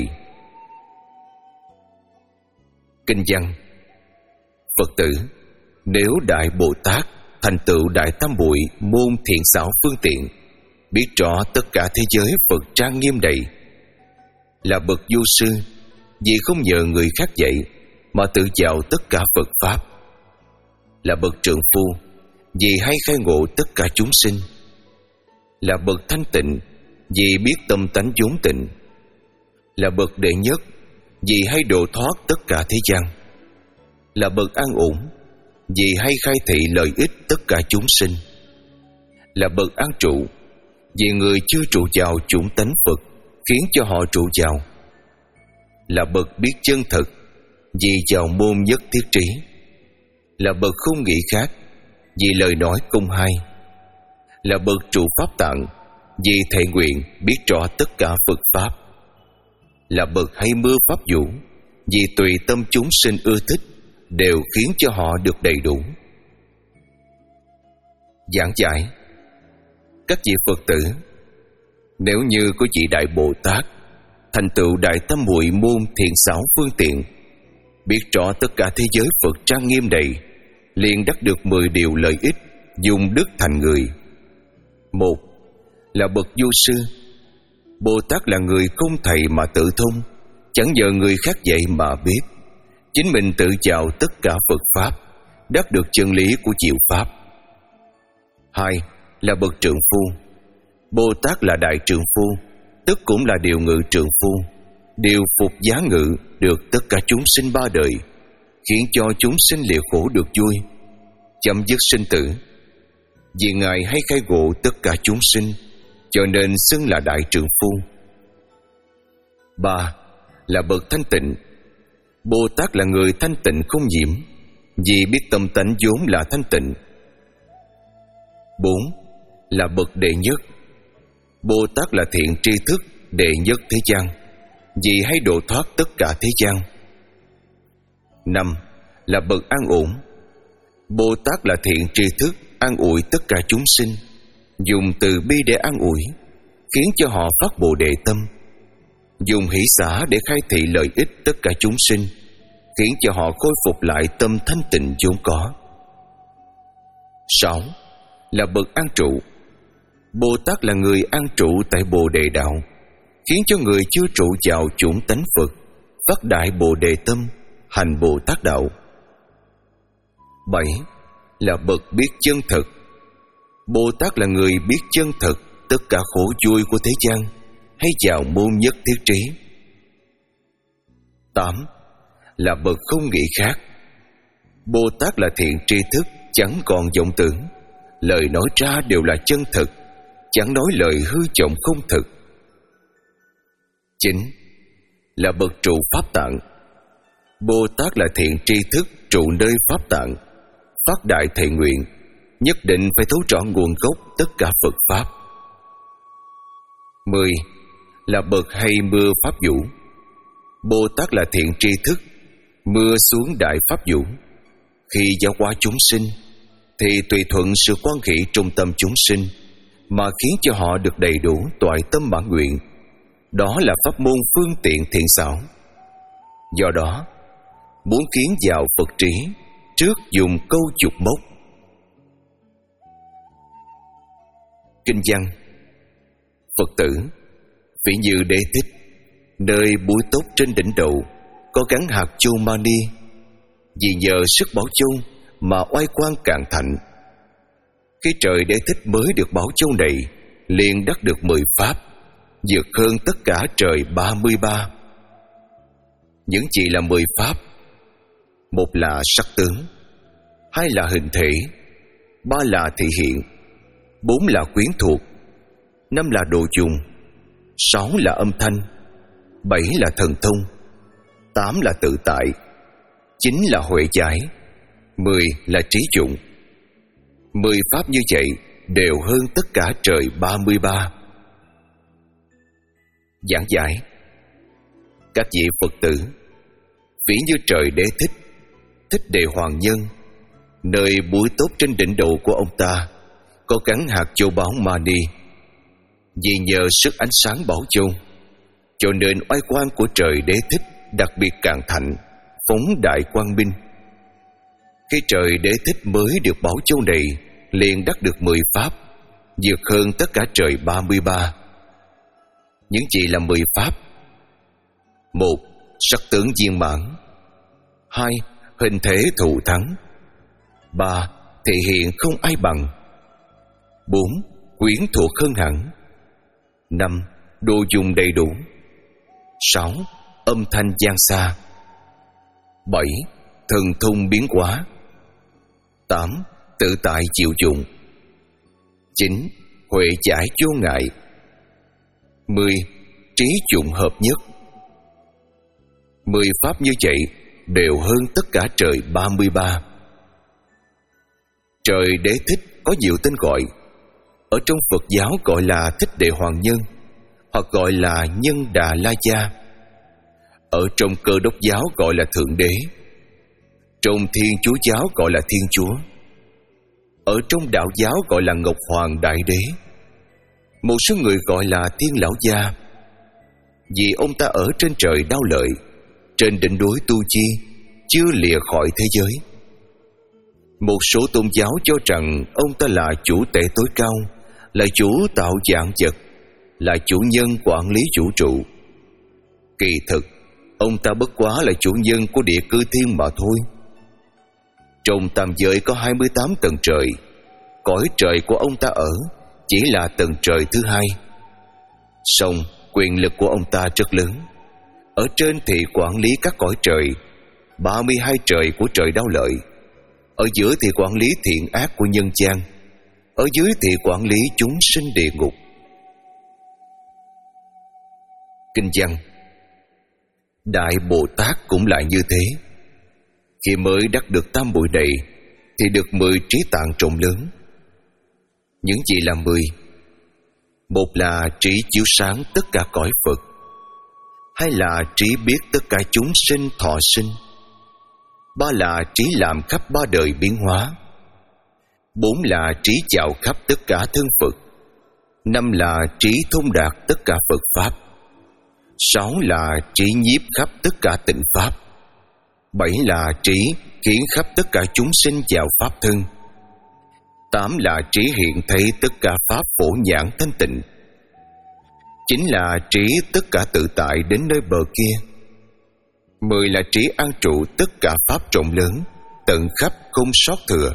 Kinh văn: Phật tử, nếu Đại Bồ Tát thành tựu Đại Tam Muội môn thiện xảo phương tiện, biết rõ tất cả thế giới Phật trang nghiêm này, là bậc vô sư, vì không nhờ người khác dạy mà tự vào tất cả Phật pháp, là bậc trượng phu, vì hay khai ngộ tất cả chúng sinh, là bậc thanh tịnh, vì biết tâm tánh vốn tịnh, là bậc đệ nhất, vì hay độ thoát tất cả thế gian, là bậc an ổn, vì hay khai thị lợi ích tất cả chúng sinh, là bậc an trụ, vì người chưa trụ vào chủng tánh Phật khiến cho họ trụ vào, là bậc biết chân thật, vì vào môn nhất thiết trí, là bậc không nghĩ khác, vì lời nói công hai, là bậc trụ pháp tạng, vì thệ nguyện biết rõ tất cả Phật pháp, là bậc hay mưa pháp vũ, vì tùy tâm chúng sinh ưa thích đều khiến cho họ được đầy đủ. Giảng giải: các vị Phật tử, nếu như có vị Đại Bồ Tát thành tựu Đại Tam Muội môn thiện xảo phương tiện, biết rõ tất cả thế giới Phật trang nghiêm này, liền đắc được mười điều lợi ích, dùng đức thành người. Một là bậc vô sư. Bồ Tát là người không thầy mà tự thông, chẳng nhờ người khác dạy mà biết, chính mình tự vào tất cả Phật pháp, đắc được chân lý của diệu pháp. Hai là bậc trượng phu. Bồ Tát là đại trượng phu, tức cũng là điều ngự trượng phu, điều phục giá ngự được tất cả chúng sinh ba đời, khiến cho chúng sinh lìa khổ được vui, chấm dứt sinh tử. Vì Ngài hay khai ngộ tất cả chúng sinh, cho nên xưng là đại trượng phu. Ba là bậc thanh tịnh. Bồ Tát là người thanh tịnh không nhiễm, vì biết tâm tánh vốn là thanh tịnh. Bốn là bậc đệ nhất. Bồ Tát là thiện tri thức đệ nhất thế gian, vì hay độ thoát tất cả thế gian. Năm là bậc an ổn. Bồ Tát là thiện tri thức an ủi tất cả chúng sinh, dùng từ bi để an ủi, khiến cho họ phát bồ đề tâm, dùng hỷ xả để khai thị lợi ích tất cả chúng sinh, khiến cho họ khôi phục lại tâm thanh tịnh vốn có. Sáu là bậc an trụ. Bồ Tát là người an trụ tại bồ đề đạo, khiến cho người chưa trụ vào chủng tánh Phật phát đại bồ đề tâm, hành Bồ Tát đạo. Bảy là bậc biết chân thật. Bồ Tát là người biết chân thật tất cả khổ vui của thế gian, hay vào môn nhất thiết trí. Tám là bậc không nghĩ khác. Bồ Tát là thiện tri thức, chẳng còn vọng tưởng, lời nói ra đều là chân thật, chẳng nói lời hư vọng không thực. Chín là bậc trụ pháp tạng. Bồ Tát là thiện tri thức trụ nơi pháp tạng, phát đại thệ nguyện, nhất định phải thấu rõ nguồn gốc tất cả Phật pháp. Mười là bậc hay mưa pháp vũ. Bồ Tát là thiện tri thức, mưa xuống đại pháp vũ, khi giáo hóa chúng sinh thì tùy thuận sự quan hỷ trung tâm chúng sinh, mà khiến cho họ được đầy đủ toại tâm mãn nguyện. Đó là pháp môn phương tiện thiện xảo. Do đó, muốn khiến vào Phật trí, trước dùng câu chục mốc. Kinh văn: Phật tử, ví như Đế Thích, nơi búi tóc trên đỉnh đầu có gắn hạt châu mani, vì nhờ sức bảo châu mà oai quang càng thạnh. Khi trời Đế Thích mới được bảo châu này, liền đắc được mười pháp, vượt hơn tất cả trời ba mươi ba. Những gì là mười pháp? Một là sắc tướng, hai là hình thể, ba là thị hiện, bốn là quyến thuộc, năm là đồ dùng, sáu là âm thanh, bảy là thần thông, tám là tự tại, chín là huệ giải, mười là trí dụng. Mười pháp như vậy đều hơn tất cả trời ba mươi ba. Giảng giải: các vị Phật tử, ví như trời đế thích, thích đề hoàng nhân, nơi búi tốt trên đỉnh đầu của ông ta có gắn hạt châu báu mani. Vì nhờ sức ánh sáng bảo châu, cho nên oai quang của trời đế thích đặc biệt càng thạnh, phóng đại quang minh. Khi trời đế thích mới được bảo châu này, liền đắc được mười pháp, vượt hơn tất cả trời ba mươi ba. Những gì là mười pháp? Một, sắc tướng viên mãn. Hai, hình thể thù thắng. Ba, thể hiện không ai bằng. Bốn, quyến thuộc hơn hẳn. Năm, đồ dùng đầy đủ. Sáu, âm thanh vang xa. Bảy, thần thông biến hóa. Tám, tự tại chịu dụng. Chín, huệ giải vô ngại. Mười, trí dụng hợp nhất. Mười pháp như vậy đều hơn tất cả trời ba mươi ba. Trời đế thích có nhiều tên gọi. Ở trong Phật giáo gọi là Thích Đệ Hoàng Nhân, hoặc gọi là Nhân Đà La Gia. Ở trong Cơ Đốc giáo gọi là Thượng Đế. Trong Thiên Chúa giáo gọi là Thiên Chúa. Ở trong Đạo giáo gọi là Ngọc Hoàng Đại Đế. Một số người gọi là Thiên Lão Gia, vì ông ta ở trên trời Đao Lợi, trên đỉnh núi Tu Chi, chưa lìa khỏi thế giới. Một số tôn giáo cho rằng ông ta là chủ tể tối cao, là chủ tạo vạn vật, là chủ nhân quản lý vũ trụ. Kỳ thực, ông ta bất quá là chủ nhân của địa cư thiên mà thôi. Trong tam giới có hai mươi tám tầng trời, cõi trời của ông ta ở chỉ là tầng trời thứ hai. Song quyền lực của ông ta rất lớn. Ở trên thì quản lý các cõi trời, ba mươi hai trời của trời Đao Lợi. Ở giữa thì quản lý thiện ác của nhân gian. Ở dưới thì quản lý chúng sinh địa ngục. Kinh văn: Đại Bồ Tát cũng lại như thế. Khi mới đắc được tam bụi này thì được mười trí tạng rộng lớn. Những gì là mười? Một là trí chiếu sáng tất cả cõi Phật. Hai là trí biết tất cả chúng sinh thọ sinh. Ba là trí làm khắp ba đời biến hóa. Bốn là trí chào khắp tất cả thân Phật. Năm là trí thông đạt tất cả Phật Pháp. Sáu là trí nhiếp khắp tất cả tịnh Pháp. Bảy là trí khiến khắp tất cả chúng sinh vào Pháp thân. Tám là trí hiện thấy tất cả Pháp phổ nhãn thanh tịnh. Chín là trí tất cả tự tại đến nơi bờ kia. Mười là trí an trụ tất cả Pháp rộng lớn, tận khắp không sót thừa.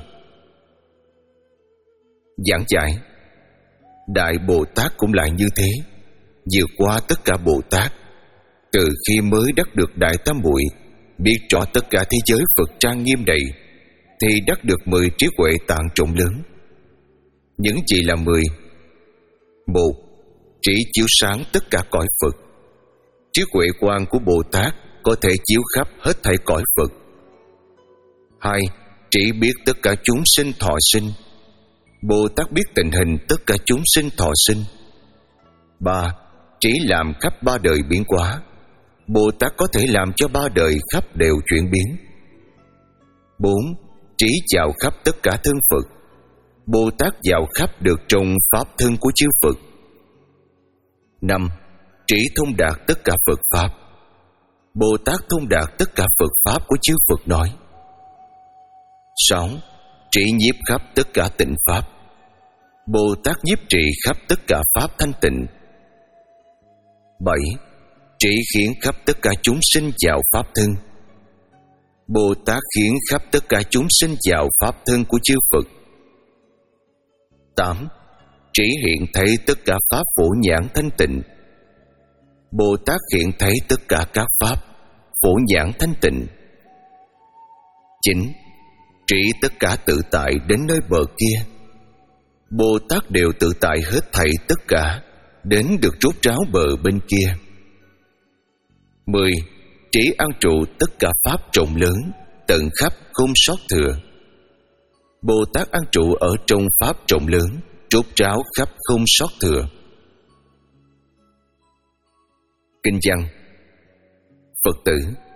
Giảng giải: Đại Bồ Tát cũng lại như thế, vượt qua tất cả Bồ Tát. Từ khi mới đắc được Đại Tam Muội, biết rõ tất cả thế giới Phật trang nghiêm đầy, thì đắc được mười trí huệ tạng rộng lớn. Những gì là mười? Một, trí chiếu sáng tất cả cõi Phật. Trí huệ quang của Bồ Tát có thể chiếu khắp hết thảy cõi Phật. Hai, trí biết tất cả chúng sinh thọ sinh. Bồ Tát biết tình hình tất cả chúng sinh thọ sinh. Ba, trí làm khắp ba đời biến hóa. Bồ Tát có thể làm cho ba đời khắp đều chuyển biến. Bốn, trí vào khắp tất cả thân Phật. Bồ Tát vào khắp được trong Pháp thân của chư Phật. Năm, trí thông đạt tất cả Phật Pháp. Bồ Tát thông đạt tất cả Phật Pháp của chư Phật nói. Sáu, trí nhiếp khắp tất cả tịnh Pháp. Bồ Tát nhiếp trị khắp tất cả Pháp thanh tịnh. Bảy, trí khiến khắp tất cả chúng sinh vào Pháp thân. Bồ Tát khiến khắp tất cả chúng sinh vào Pháp thân của chư Phật. Tám, trí hiện thấy tất cả Pháp phổ nhãn thanh tịnh. Bồ Tát hiện thấy tất cả các Pháp phổ nhãn thanh tịnh. Chín, trí tất cả tự tại đến nơi bờ kia. Bồ Tát đều tự tại hết thảy tất cả, đến được rút ráo bờ bên kia. Mười, trí an trụ tất cả Pháp rộng lớn, tận khắp không sót thừa. Bồ Tát an trụ ở trong Pháp rộng lớn, rút ráo khắp không sót thừa. Kinh văn: Phật tử,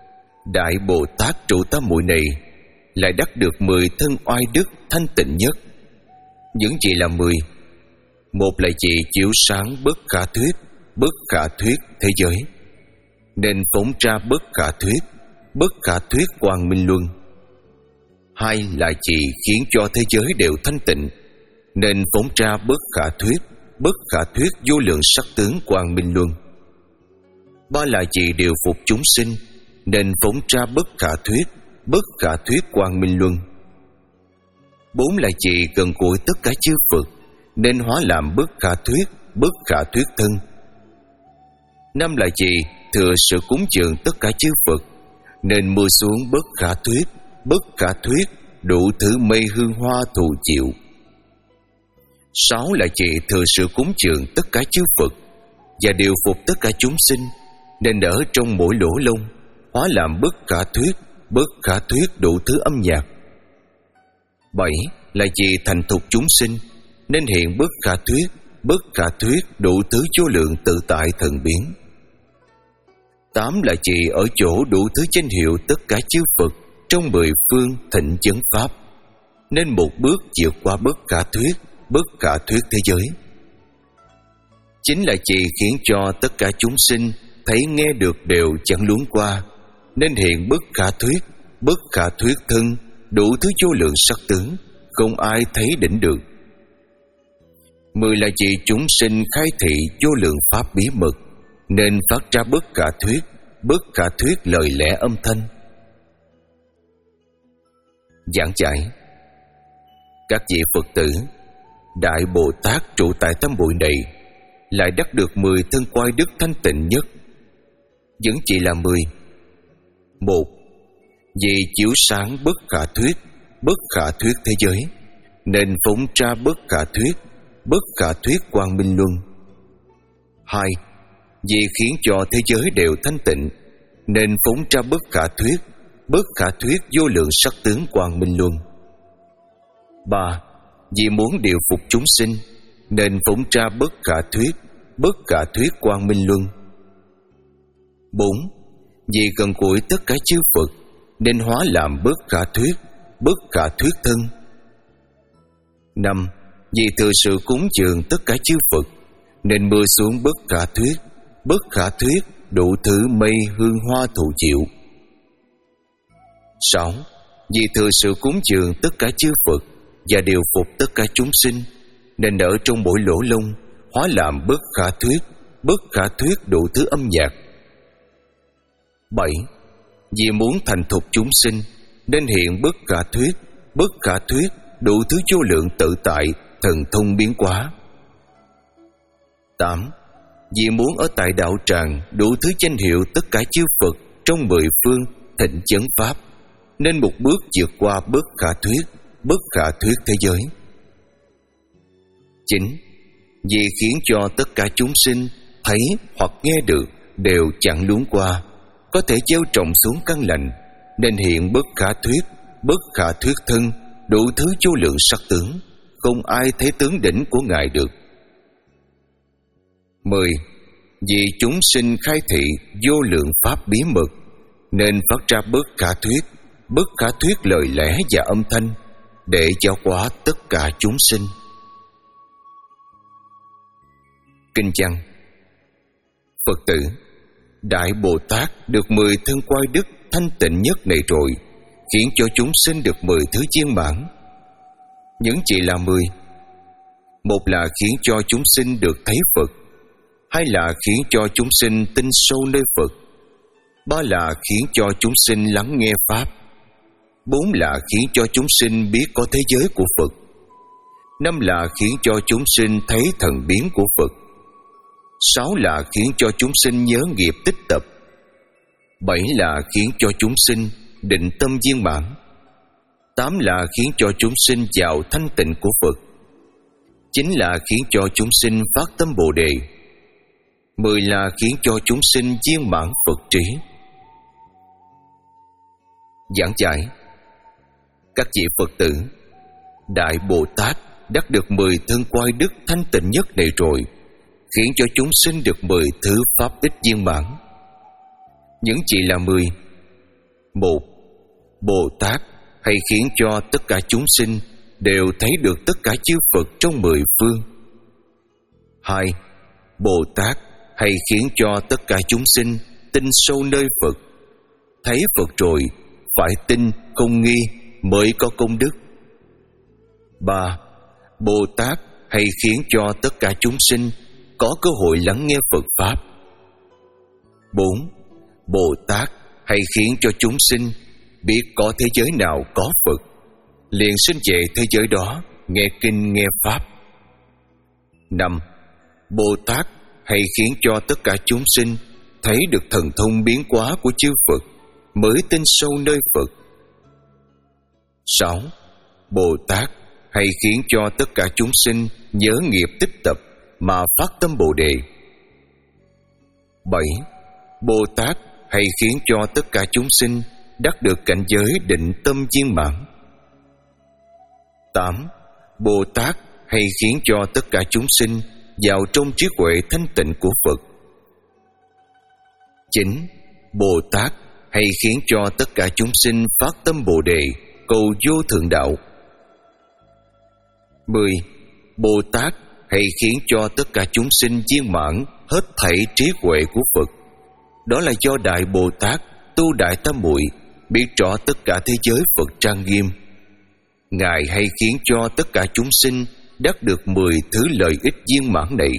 Đại Bồ Tát trụ tam muội này lại đắc được mười thân oai đức thanh tịnh nhất. Những gì là mười? Một là chỉ chiếu sáng bất khả thuyết, bất khả thuyết thế giới, nên phóng ra bất khả thuyết, bất khả thuyết quang minh luân. Hai là chỉ khiến cho thế giới đều thanh tịnh, nên phóng ra bất khả thuyết, bất khả thuyết vô lượng sắc tướng quang minh luân. Ba là chỉ điều phục chúng sinh, nên phóng ra bất khả thuyết, bất khả thuyết quang minh luân. Bốn là chỉ gần gũi tất cả chư Phật, nên hóa làm bất khả thuyết, bất khả thuyết thân. Năm là chỉ thừa sự cúng dường tất cả chư Phật, nên mưa xuống bất khả thuyết, bất khả thuyết đủ thứ mây hương hoa thù chịu. Sáu là chỉ thừa sự cúng dường tất cả chư Phật và điều phục tất cả chúng sinh, nên ở trong mỗi lỗ lông hóa làm bất khả thuyết, bất khả thuyết đủ thứ âm nhạc. Bảy là chỉ thành thục chúng sinh, nên hiện bất khả thuyết, bất khả thuyết đủ thứ vô lượng tự tại thần biến. Tám là chỉ ở chỗ đủ thứ danh hiệu tất cả chư Phật trong mười phương thịnh chấn pháp, nên một bước vượt qua bất khả thuyết, bất khả thuyết thế giới. Chín là chỉ khiến cho tất cả chúng sinh thấy nghe được đều chẳng luống qua, nên hiện bất khả thuyết, bất khả thuyết thân đủ thứ vô lượng sắc tướng, không ai thấy đỉnh được. Mười là chỉ chúng sinh khai thị vô lượng pháp bí mật, nên phát ra bất khả thuyết, bất khả thuyết lời lẽ âm thanh. Giảng giải. Các vị Phật tử, Đại Bồ Tát trụ tại tam muội này lại đắc được mười thân quay đức thanh tịnh nhất. Vẫn chỉ là mười. Một, vì chiếu sáng bất khả thuyết, bất khả thuyết thế giới, nên phóng ra bất khả thuyết, bất khả thuyết quang minh luân. Hai, vì khiến cho thế giới đều thanh tịnh, nên phóng ra bất khả thuyết, bất khả thuyết vô lượng sắc tướng quang minh luân. Ba, vì muốn điều phục chúng sinh, nên phóng ra bất khả thuyết, bất khả thuyết quang minh luân. Bốn, vì gần gũi tất cả chư Phật, nên hóa làm bất khả thuyết, bất khả thuyết thân. Năm, vì thừa sự cúng dường tất cả chư Phật, nên mưa xuống bất khả thuyết, bất khả thuyết đủ thứ mây hương hoa thù chịu. Sáu, vì thừa sự cúng dường tất cả chư Phật và điều phục tất cả chúng sinh, nên ở trong mỗi lỗ lông hóa làm bất khả thuyết, bất khả thuyết đủ thứ âm nhạc. Bảy, vì muốn thành thục chúng sinh, nên hiện bất khả thuyết, bất khả thuyết đủ thứ vô lượng tự tại thần thông biến hóa. Tám, vì muốn ở tại đạo tràng đủ thứ danh hiệu tất cả chư Phật trong mười phương thịnh chấn pháp, nên một bước vượt qua bất khả thuyết, bất khả thuyết thế giới. Chín, vì khiến cho tất cả chúng sinh thấy hoặc nghe được đều chẳng luống qua, có thể gieo trồng xuống căn lành, nên hiện bất khả thuyết, bất khả thuyết thân đủ thứ vô lượng sắc tướng, không ai thấy tướng đỉnh của Ngài được. Mười, vì chúng sinh khai thị vô lượng pháp bí mật, nên phát ra bất khả thuyết, bất khả thuyết lời lẽ và âm thanh, để giáo hóa tất cả chúng sinh. Kinh văn. Phật tử, Đại Bồ Tát được mười thân quay đức thanh tịnh nhất này rồi, khiến cho chúng sinh được mười thứ viên mãn. Những chỉ là mười. Một là khiến cho chúng sinh được thấy Phật. Hai là khiến cho chúng sinh tin sâu nơi Phật. Ba là khiến cho chúng sinh lắng nghe Pháp. Bốn là khiến cho chúng sinh biết có thế giới của Phật. Năm là khiến cho chúng sinh thấy thần biến của Phật. Sáu là khiến cho chúng sinh nhớ nghiệp tích tập. Bảy là khiến cho chúng sinh định tâm viên mãn. Tám là khiến cho chúng sinh vào thanh tịnh của Phật. Chín là khiến cho chúng sinh phát tâm Bồ Đề. Mười là khiến cho chúng sinh viên mãn Phật trí. Giảng giải. Các vị Phật tử, Đại Bồ Tát đắc được mười thân quay đức thanh tịnh nhất này rồi, khiến cho chúng sinh được mười thứ pháp ích viên mãn. Những chỉ là mười. Một, Bồ Tát hay khiến cho tất cả chúng sinh đều thấy được tất cả chư Phật trong mười phương. Hai, Bồ Tát hay khiến cho tất cả chúng sinh tin sâu nơi Phật. Thấy Phật rồi phải tin không nghi mới có công đức. Ba, Bồ Tát hay khiến cho tất cả chúng sinh có cơ hội lắng nghe Phật Pháp. Bốn, Bồ Tát hay khiến cho chúng sinh biết có thế giới nào có Phật, liền sinh về thế giới đó nghe kinh nghe Pháp. Năm, Bồ Tát hay khiến cho tất cả chúng sinh thấy được thần thông biến hóa của chư Phật, mới tin sâu nơi Phật. Sáu, Bồ Tát hay khiến cho tất cả chúng sinh nhớ nghiệp tích tập mà phát tâm Bồ Đề. Bảy, Bồ Tát hay khiến cho tất cả chúng sinh đắc được cảnh giới định tâm viên mãn. Tám, Bồ Tát hay khiến cho tất cả chúng sinh vào trong trí huệ thanh tịnh của Phật. Chín, Bồ Tát hay khiến cho tất cả chúng sinh phát tâm Bồ Đề, cầu vô thượng đạo. Mười, Bồ Tát hay khiến cho tất cả chúng sinh viên mãn hết thảy trí huệ của Phật. Đó là do Đại Bồ Tát tu Đại Tam Muội biết rõ tất cả thế giới Phật trang nghiêm. Ngài hay khiến cho tất cả chúng sinh đắc được mười thứ lợi ích viên mãn này.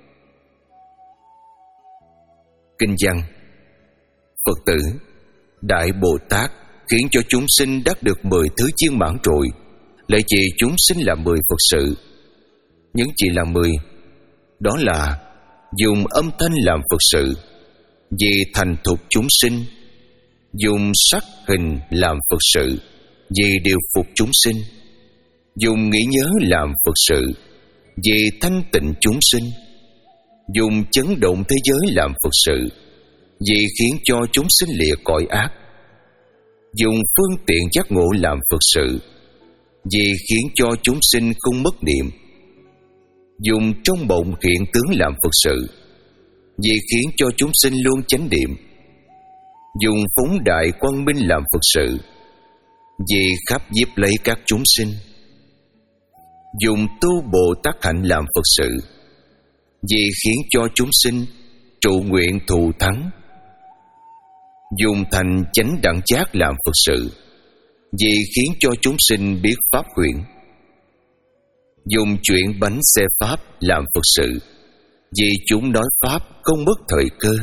Kinh văn: Phật tử, Đại Bồ Tát khiến cho chúng sinh đắc được mười thứ viên mãn rồi, lại chỉ chúng sinh là mười Phật sự. Những chỉ là mười, đó là dùng âm thanh làm Phật sự, vì thành thục chúng sinh; dùng sắc hình làm Phật sự, vì điều phục chúng sinh; dùng nghĩ nhớ làm Phật sự, vì thanh tịnh chúng sinh; dùng chấn động thế giới làm Phật sự, vì khiến cho chúng sinh lìa cõi ác; dùng phương tiện giác ngộ làm Phật sự, vì khiến cho chúng sinh không mất niệm; dùng trong mộng hiện tướng làm Phật sự, vì khiến cho chúng sinh luôn chánh niệm; dùng phóng đại quang minh làm Phật sự, vì khắp giúp lấy các chúng sinh; dùng tu Bồ Tát hạnh làm Phật sự, vì khiến cho chúng sinh trụ nguyện thù thắng; dùng thành chánh đẳng giác làm Phật sự, vì khiến cho chúng sinh biết pháp huyền; dùng chuyện bánh xe pháp làm Phật sự, vì chúng nói pháp không mất thời cơ;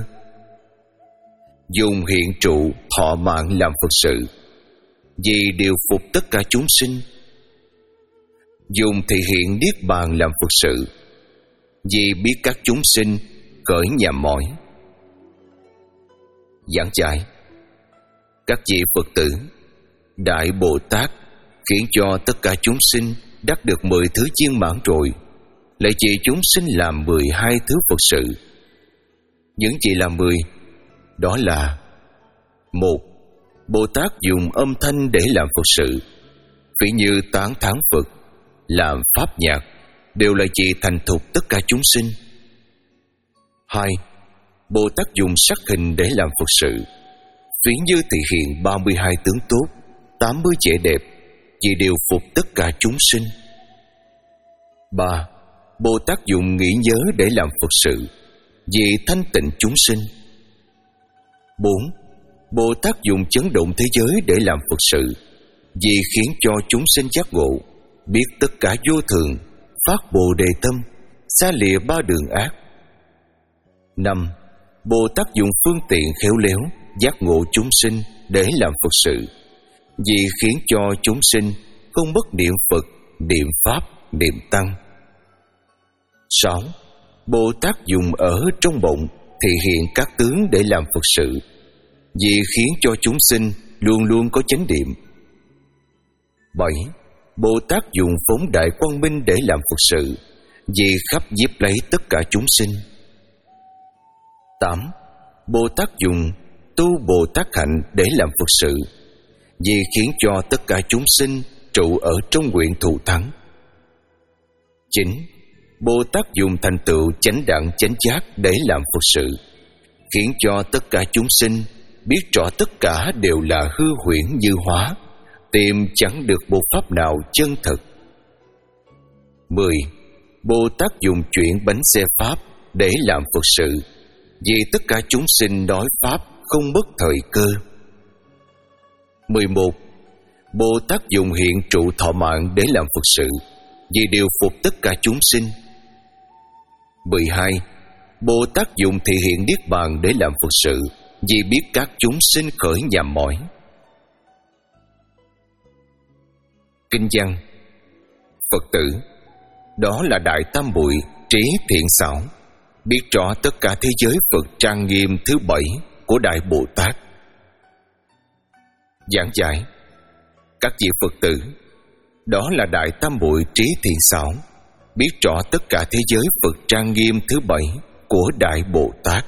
dùng hiện trụ thọ mạng làm Phật sự, vì điều phục tất cả chúng sinh; dùng thị hiện niết bàn làm Phật sự, vì biết các chúng sinh khởi nhàm mỏi. Giảng giải: Các vị Phật tử, Đại Bồ Tát khiến cho tất cả chúng sinh đắc được mười thứ viên mãn rồi, lại chỉ chúng sinh làm mười hai thứ Phật sự. Những gì là mười, đó là: Một, Bồ Tát dùng âm thanh để làm Phật sự, ví như tán thán Phật, làm pháp nhạc, đều là chỉ thành thục tất cả chúng sinh. Hai, Bồ Tát dùng sắc hình để làm Phật sự, ví như thị hiện ba mươi hai tướng tốt, tám mươi vẻ đẹp, vì điều phục tất cả chúng sinh. Ba, Bồ Tát dùng nghĩ nhớ để làm Phật sự, vì thanh tịnh chúng sinh. Bốn, Bồ Tát dùng chấn động thế giới để làm Phật sự, vì khiến cho chúng sinh giác ngộ, biết tất cả vô thường, phát Bồ Đề tâm, xa lìa ba đường ác. Năm, Bồ Tát dùng phương tiện khéo léo giác ngộ chúng sinh để làm Phật sự, vì khiến cho chúng sinh không mất niệm Phật, niệm Pháp, niệm Tăng. Sáu, Bồ Tát dùng ở trong mộng thể hiện các tướng để làm Phật sự, vì khiến cho chúng sinh luôn luôn có chánh niệm. Bảy, Bồ Tát dùng phóng đại quang minh để làm Phật sự, vì khắp nhiếp lấy tất cả chúng sinh. Tám, Bồ Tát dùng tu Bồ Tát hạnh để làm Phật sự, vì khiến cho tất cả chúng sinh trụ ở trong nguyện thù thắng. Chín, Bồ Tát dùng thành tựu chánh đẳng chánh giác để làm Phật sự, khiến cho tất cả chúng sinh biết rõ tất cả đều là hư huyễn như hóa, tìm chẳng được bộ pháp nào chân thật. Mười. Bồ Tát dùng chuyện bánh xe Pháp để làm Phật sự, vì tất cả chúng sinh nói Pháp không mất thời cơ. Mười một. Bồ Tát dùng hiện trụ thọ mạng để làm Phật sự, vì điều phục tất cả chúng sinh. Mười hai. Bồ Tát dùng thị hiện niết bàn để làm Phật sự, vì biết các chúng sinh khởi nhàm mỏi. Kinh văn: Phật tử, đó là Đại Tam Muội trí thiện xảo, biết rõ tất cả thế giới Phật trang nghiêm thứ bảy của Đại Bồ Tát. Giảng giải: các vị Phật tử, đó là Đại Tam Muội trí thiện xảo, biết rõ tất cả thế giới Phật trang nghiêm thứ bảy của Đại Bồ Tát.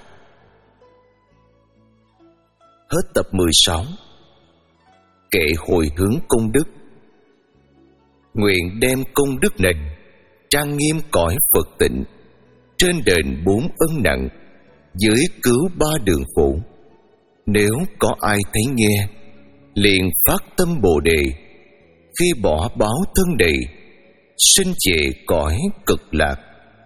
Hết tập mười sáu. Kệ hồi hướng công đức. Nguyện đem công đức này trang nghiêm cõi Phật tịnh, trên đền bốn ân nặng, dưới cứu ba đường khổ. Nếu có ai thấy nghe, liền phát tâm Bồ Đề, khi bỏ báo thân đầy, sinh về cõi cực lạc.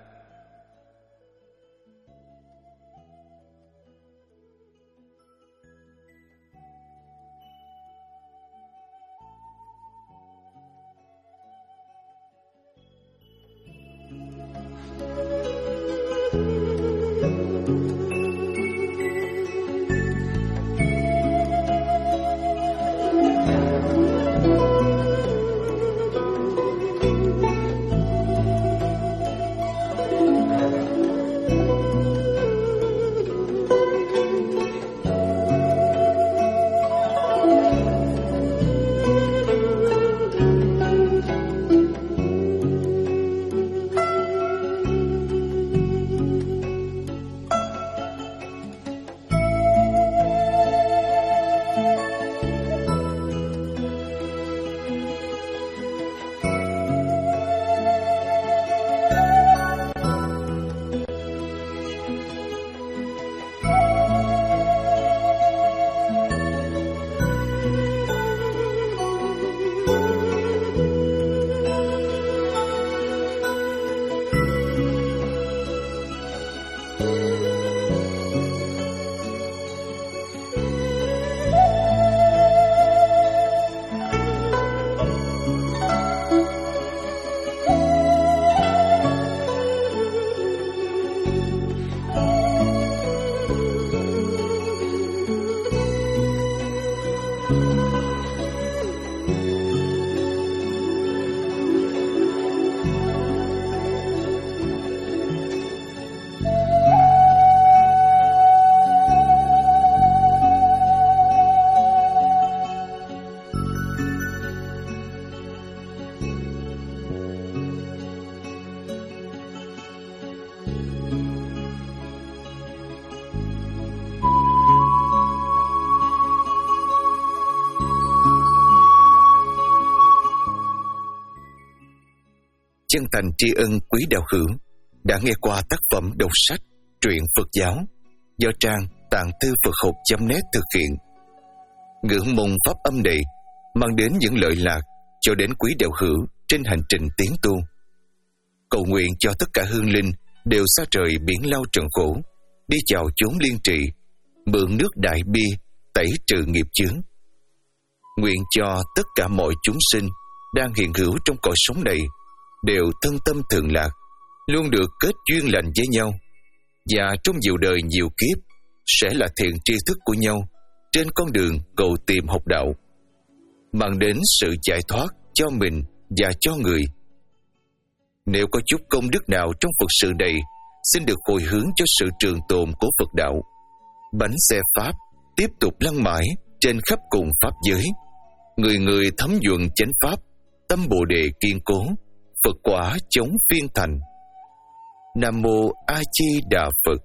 Chân thành tri ân quý đạo hữu đã nghe qua tác phẩm đọc sách Truyện Phật giáo do trang Tạng Thư Phật Học chấm net thực hiện. Ngưỡng mong pháp âm này mang đến những lợi lạc cho đến quý đạo hữu trên hành trình tiến tu. Cầu nguyện cho tất cả hương linh đều xa rời biển lao trần khổ, đi vào chốn liên trì, mượn nước đại bi tẩy trừ nghiệp chướng. Nguyện cho tất cả mọi chúng sinh đang hiện hữu trong cõi sống này đều thân tâm thường lạc, luôn được kết duyên lành với nhau, và trong nhiều đời nhiều kiếp sẽ là thiện tri thức của nhau trên con đường cầu tìm học đạo, mang đến sự giải thoát cho mình và cho người. Nếu có chút công đức nào trong Phật sự này, xin được hồi hướng cho sự trường tồn của Phật đạo. Bánh xe Pháp tiếp tục lăn mãi trên khắp cùng Pháp giới, người người thấm nhuần chánh Pháp, tâm Bồ Đề kiên cố, Phật quả chống phiên thành. Nam Mô A Di Đà Phật.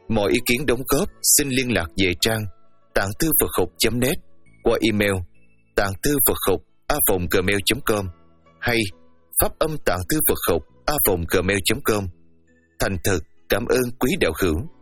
Mọi ý kiến đóng góp xin liên lạc về trang tạng thư Phật học chấm net qua email tạng thư Phật học a vòng gmail chấm com hay pháp âm tạng thư Phật học a vòng gmail chấm com. Thành thật cảm ơn quý đạo hữu.